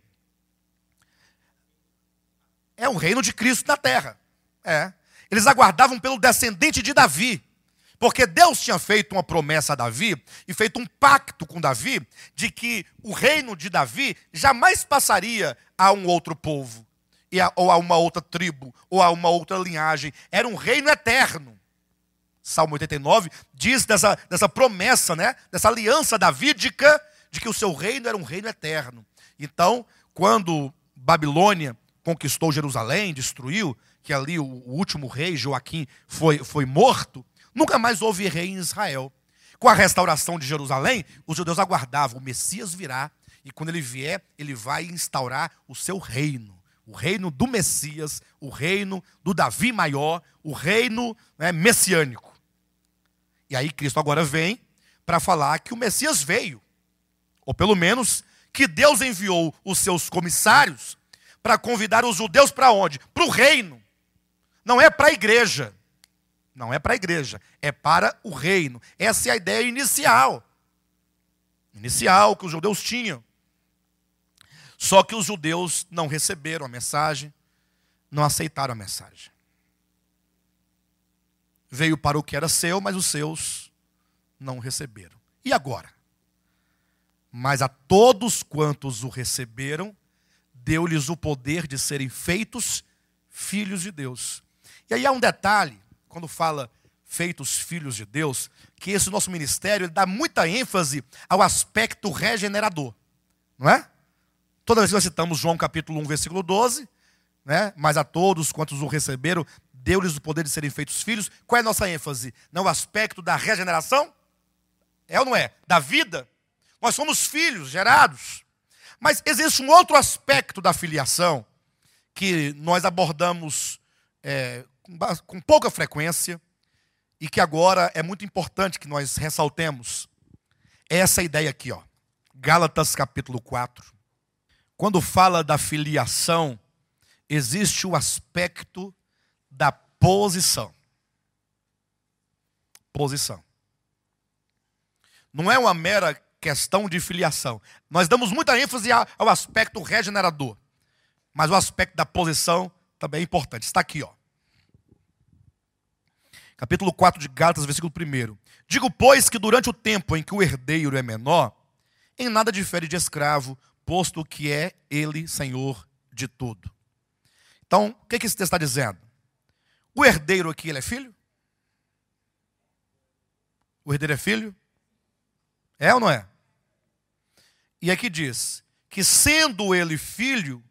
É o reino de Cristo na terra. Eles aguardavam pelo descendente de Davi, porque Deus tinha feito uma promessa a Davi e feito um pacto com Davi de que o reino de Davi jamais passaria a um outro povo, ou a uma outra tribo, ou a uma outra linhagem. Era um reino eterno. Salmo 89 diz dessa promessa, né? Dessa aliança davídica de que o seu reino era um reino eterno. Então, quando Babilônia conquistou Jerusalém, destruiu, que ali o último rei, Joaquim, foi morto, nunca mais houve rei em Israel. Com a restauração de Jerusalém, os judeus aguardavam, o Messias virá, e quando ele vier, ele vai instaurar o seu reino. O reino do Messias, o reino do Davi maior, o reino messiânico. E aí Cristo agora vem para falar que o Messias veio. Ou pelo menos que Deus enviou os seus comissários para convidar os judeus para onde? Para o reino. Não é para a igreja. Não é para a igreja. É para o reino. Essa é a ideia inicial. Inicial que os judeus tinham. Só que os judeus não receberam a mensagem, não aceitaram a mensagem. Veio para o que era seu, mas os seus não receberam. E agora? Mas a todos quantos o receberam, deu-lhes o poder de serem feitos filhos de Deus. E aí há um detalhe, quando fala feitos filhos de Deus, que esse nosso ministério ele dá muita ênfase ao aspecto regenerador. Não é? Toda vez que nós citamos João capítulo 1, versículo 12, né? Mas a todos quantos o receberam, deu-lhes o poder de serem feitos filhos. Qual é a nossa ênfase? Não é o aspecto da regeneração? É ou não é? Da vida? Nós somos filhos gerados. Mas existe um outro aspecto da filiação que nós abordamos com pouca frequência e que agora é muito importante que nós ressaltemos. É essa ideia aqui, ó. Gálatas capítulo 4. Quando fala da filiação, existe o aspecto da posição. Posição. Não é uma mera questão de filiação. Nós damos muita ênfase ao aspecto regenerador. Mas o aspecto da posição também é importante. Está aqui, ó. Capítulo 4 de Gálatas, versículo 1. Digo, pois, que durante o tempo em que o herdeiro é menor, em nada difere de escravo, posto que é ele senhor de tudo. Então, o que esse texto está dizendo? O herdeiro aqui, ele é filho? O herdeiro é filho? É ou não é? E aqui diz que sendo ele filho,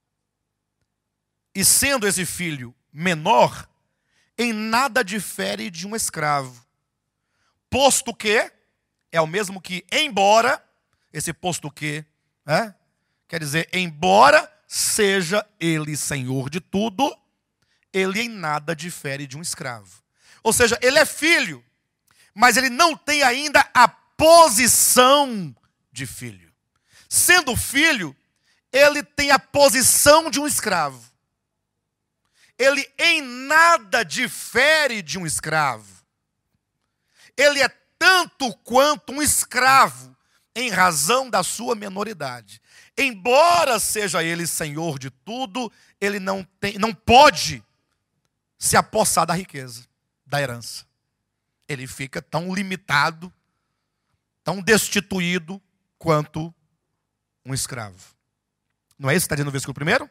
e sendo esse filho menor, em nada difere de um escravo. Posto que, é o mesmo que embora, esse posto que, quer dizer, embora seja ele senhor de tudo, ele em nada difere de um escravo. Ou seja, ele é filho, mas ele não tem ainda a posição de filho. Sendo filho, ele tem a posição de um escravo. Ele em nada difere de um escravo. Ele é tanto quanto um escravo, em razão da sua menoridade. Embora seja ele senhor de tudo, ele não pode se apossar da riqueza, da herança. Ele fica tão limitado, tão destituído quanto um escravo. Não é isso que está dizendo no versículo 1?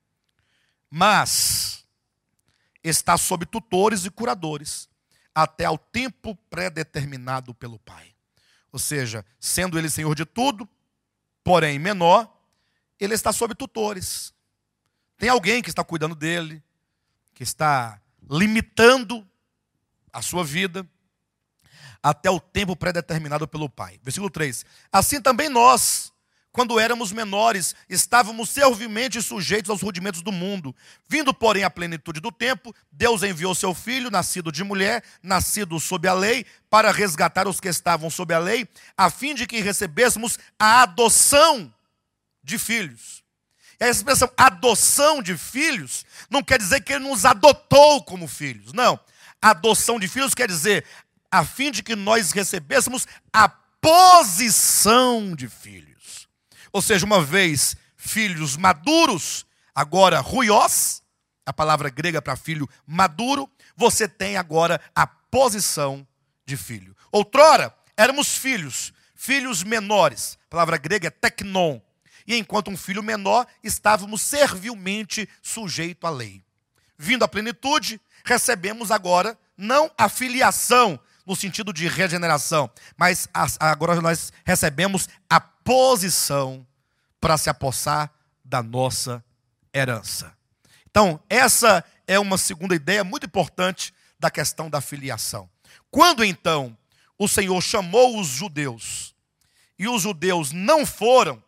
Mas está sob tutores e curadores, até ao tempo pré-determinado pelo Pai. Ou seja, sendo ele senhor de tudo, porém menor, ele está sob tutores. Tem alguém que está cuidando dele, que está limitando a sua vida, até o tempo pré-determinado pelo Pai. Versículo 3. Assim também nós, quando éramos menores, estávamos servilmente sujeitos aos rudimentos do mundo. Vindo, porém, à plenitude do tempo, Deus enviou seu Filho, nascido de mulher, nascido sob a lei, para resgatar os que estavam sob a lei, a fim de que recebêssemos a adoção de filhos. E a expressão adoção de filhos não quer dizer que ele nos adotou como filhos. Não. Adoção de filhos quer dizer a fim de que nós recebêssemos a posição de filhos. Ou seja, uma vez filhos maduros, agora ruios, a palavra grega para filho maduro, você tem agora a posição de filho. Outrora, éramos filhos, filhos menores. A palavra grega é teknon. E enquanto um filho menor, estávamos servilmente sujeitos à lei. Vindo à plenitude, recebemos agora, não a filiação, no sentido de regeneração, mas agora nós recebemos a posição para se apossar da nossa herança. Então, essa é uma segunda ideia muito importante da questão da filiação. Quando então o Senhor chamou os judeus, e os judeus não foram,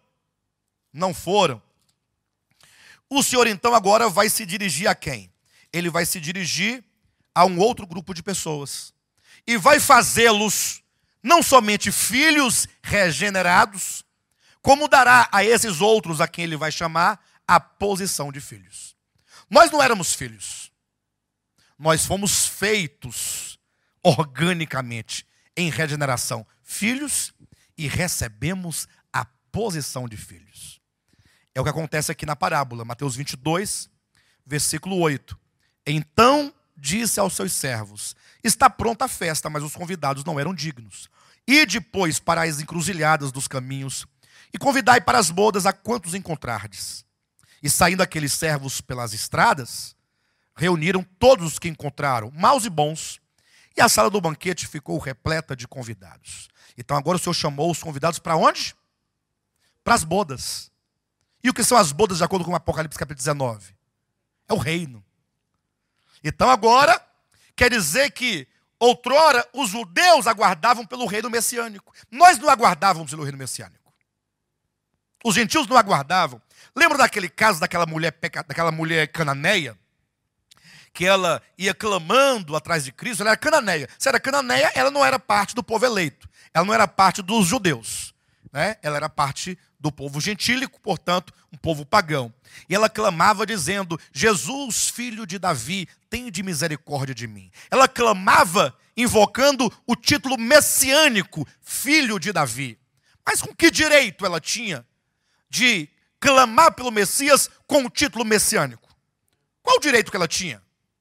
o Senhor então agora vai se dirigir a quem? Ele vai se dirigir a um outro grupo de pessoas. E vai fazê-los não somente filhos regenerados, como dará a esses outros a quem ele vai chamar a posição de filhos. Nós não éramos filhos. Nós fomos feitos organicamente em regeneração filhos e recebemos a posição de filhos. É o que acontece aqui na parábola, Mateus 22, versículo 8. Então disse aos seus servos: está pronta a festa, mas os convidados não eram dignos. E depois para as encruzilhadas dos caminhos, e convidai para as bodas a quantos encontrardes. E saindo aqueles servos pelas estradas, reuniram todos os que encontraram, maus e bons, e a sala do banquete ficou repleta de convidados. Então agora o Senhor chamou os convidados para onde? Para as bodas. E o que são as bodas de acordo com o Apocalipse capítulo 19? É o reino. Então agora, quer dizer que outrora os judeus aguardavam pelo reino messiânico. Nós não aguardávamos pelo reino messiânico. Os gentios não aguardavam. Lembra daquele caso daquela mulher cananeia? Que ela ia clamando atrás de Cristo, ela era cananeia. Se era cananeia, ela não era parte do povo eleito. Ela não era parte dos judeus, né? Ela era parte do povo gentílico, portanto, um povo pagão. E ela clamava dizendo: Jesus, filho de Davi, tende misericórdia de mim. Ela clamava invocando o título messiânico, filho de Davi. Mas com que direito ela tinha de clamar pelo Messias com o título messiânico? Qual o direito que ela tinha?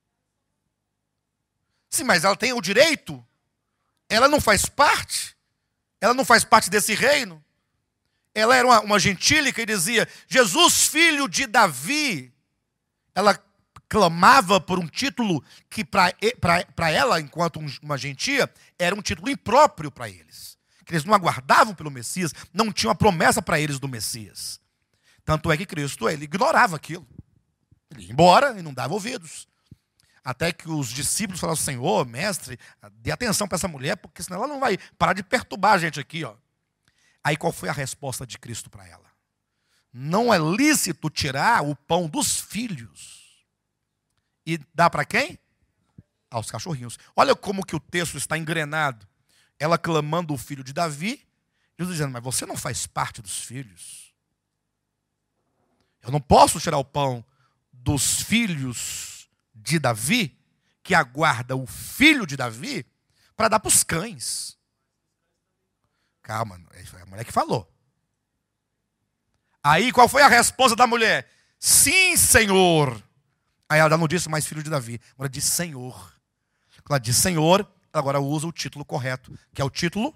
Sim, mas ela tem o direito? Ela não faz parte? Ela não faz parte desse reino? Ela era uma gentílica e dizia: Jesus, filho de Davi. Ela clamava por um título que para ela, enquanto uma gentia, era um título impróprio para eles. Que eles não aguardavam pelo Messias, não tinham a promessa para eles do Messias. Tanto é que Cristo, ele ignorava aquilo. Ele ia embora e não dava ouvidos. Até que os discípulos falaram: Senhor, mestre, dê atenção para essa mulher, porque senão ela não vai parar de perturbar a gente aqui, ó. Aí qual foi a resposta de Cristo para ela? Não é lícito tirar o pão dos filhos e dar para quem? Aos cachorrinhos. Olha como que o texto está engrenado. Ela clamando o filho de Davi, Jesus dizendo: mas você não faz parte dos filhos. Eu não posso tirar o pão dos filhos de Davi, que aguarda o filho de Davi, para dar para os cães. Calma, é a mulher que falou. Aí qual foi a resposta da mulher? Sim, Senhor. Aí ela não disse mais filho de Davi, agora disse Senhor. Quando ela diz Senhor, ela agora usa o título correto, que é o título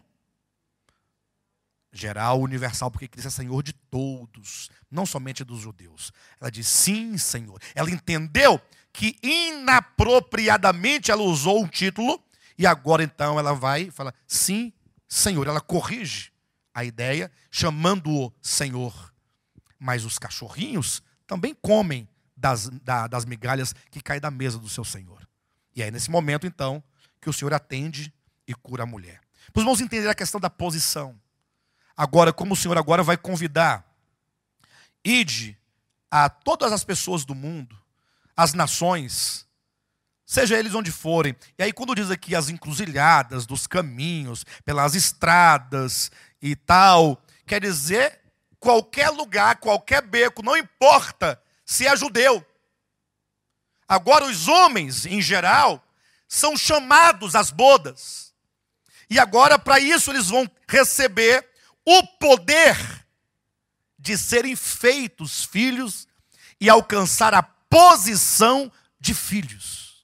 geral, universal, porque Cristo é Senhor de todos, não somente dos judeus. Ela diz sim, Senhor. Ela entendeu que inapropriadamente ela usou um título, e agora então ela vai e fala sim, Senhor. Ela corrige a ideia, chamando-o Senhor. Mas os cachorrinhos também comem das migalhas que caem da mesa do seu Senhor. E é nesse momento, então, que o Senhor atende e cura a mulher. Para os irmãos entenderem a questão da posição. Agora, como o Senhor agora vai convidar, ide a todas as pessoas do mundo, as nações, seja eles onde forem. E aí quando diz aqui as encruzilhadas dos caminhos, pelas estradas e tal, quer dizer qualquer lugar, qualquer beco, não importa se é judeu. Agora os homens, em geral, são chamados às bodas. E agora para isso eles vão receber o poder de serem feitos filhos e alcançar a posição de filhos.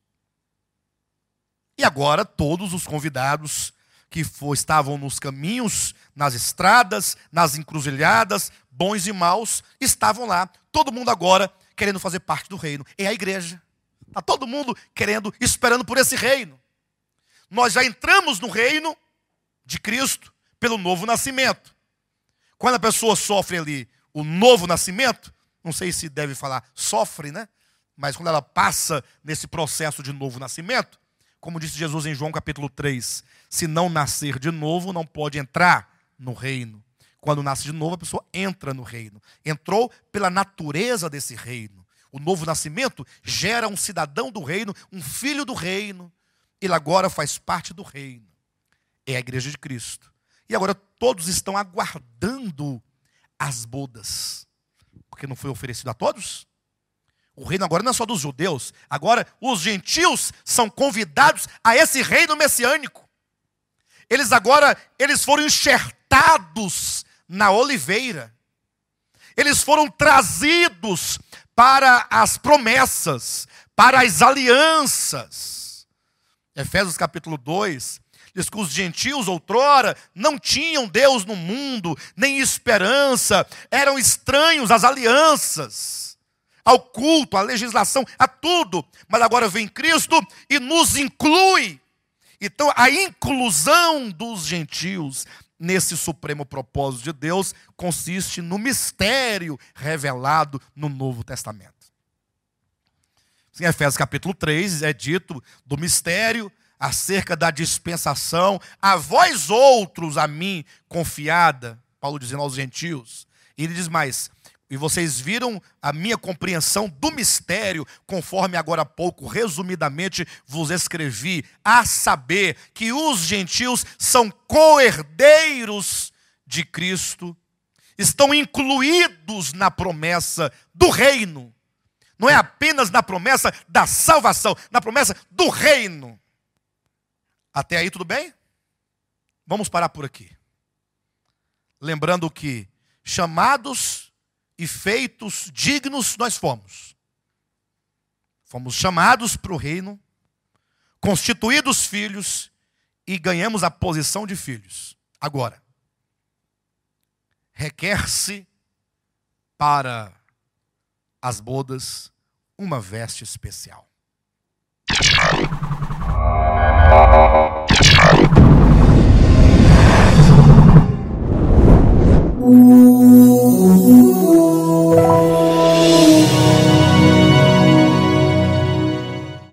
E agora todos os convidados que estavam nos caminhos, nas estradas, nas encruzilhadas, bons e maus, estavam lá. Todo mundo agora querendo fazer parte do reino. É a igreja. Está todo mundo querendo, esperando por esse reino. Nós já entramos no reino de Cristo pelo novo nascimento. Quando a pessoa sofre ali o novo nascimento, não sei se deve falar sofre, né? Mas quando ela passa nesse processo de novo nascimento, como disse Jesus em João capítulo 3, se não nascer de novo, não pode entrar no reino. Quando nasce de novo, a pessoa entra no reino. Entrou pela natureza desse reino. O novo nascimento gera um cidadão do reino, um filho do reino. Ele agora faz parte do reino. É a igreja de Cristo. E agora todos estão aguardando as bodas. Porque não foi oferecido a todos? O reino agora não é só dos judeus. Agora os gentios são convidados a esse reino messiânico. Eles foram enxertados na oliveira. Eles foram trazidos para as promessas, para as alianças. Efésios capítulo 2 diz que os gentios outrora não tinham Deus no mundo, nem esperança, eram estranhos às alianças, ao culto, à legislação, a tudo. Mas agora vem Cristo e nos inclui. Então a inclusão dos gentios nesse supremo propósito de Deus consiste no mistério revelado no Novo Testamento. Em Efésios capítulo 3 é dito do mistério acerca da dispensação, a vós outros, a mim, confiada, Paulo dizendo aos gentios. E ele diz mais, e vocês viram a minha compreensão do mistério, conforme agora há pouco, resumidamente, vos escrevi, a saber que os gentios são co-herdeiros de Cristo, estão incluídos na promessa do reino. Não é apenas na promessa da salvação, na promessa do reino. Até aí tudo bem? Vamos parar por aqui. Lembrando que chamados e feitos dignos nós fomos. Fomos chamados para o reino, constituídos filhos e ganhamos a posição de filhos. Agora, requer-se para as bodas uma veste especial.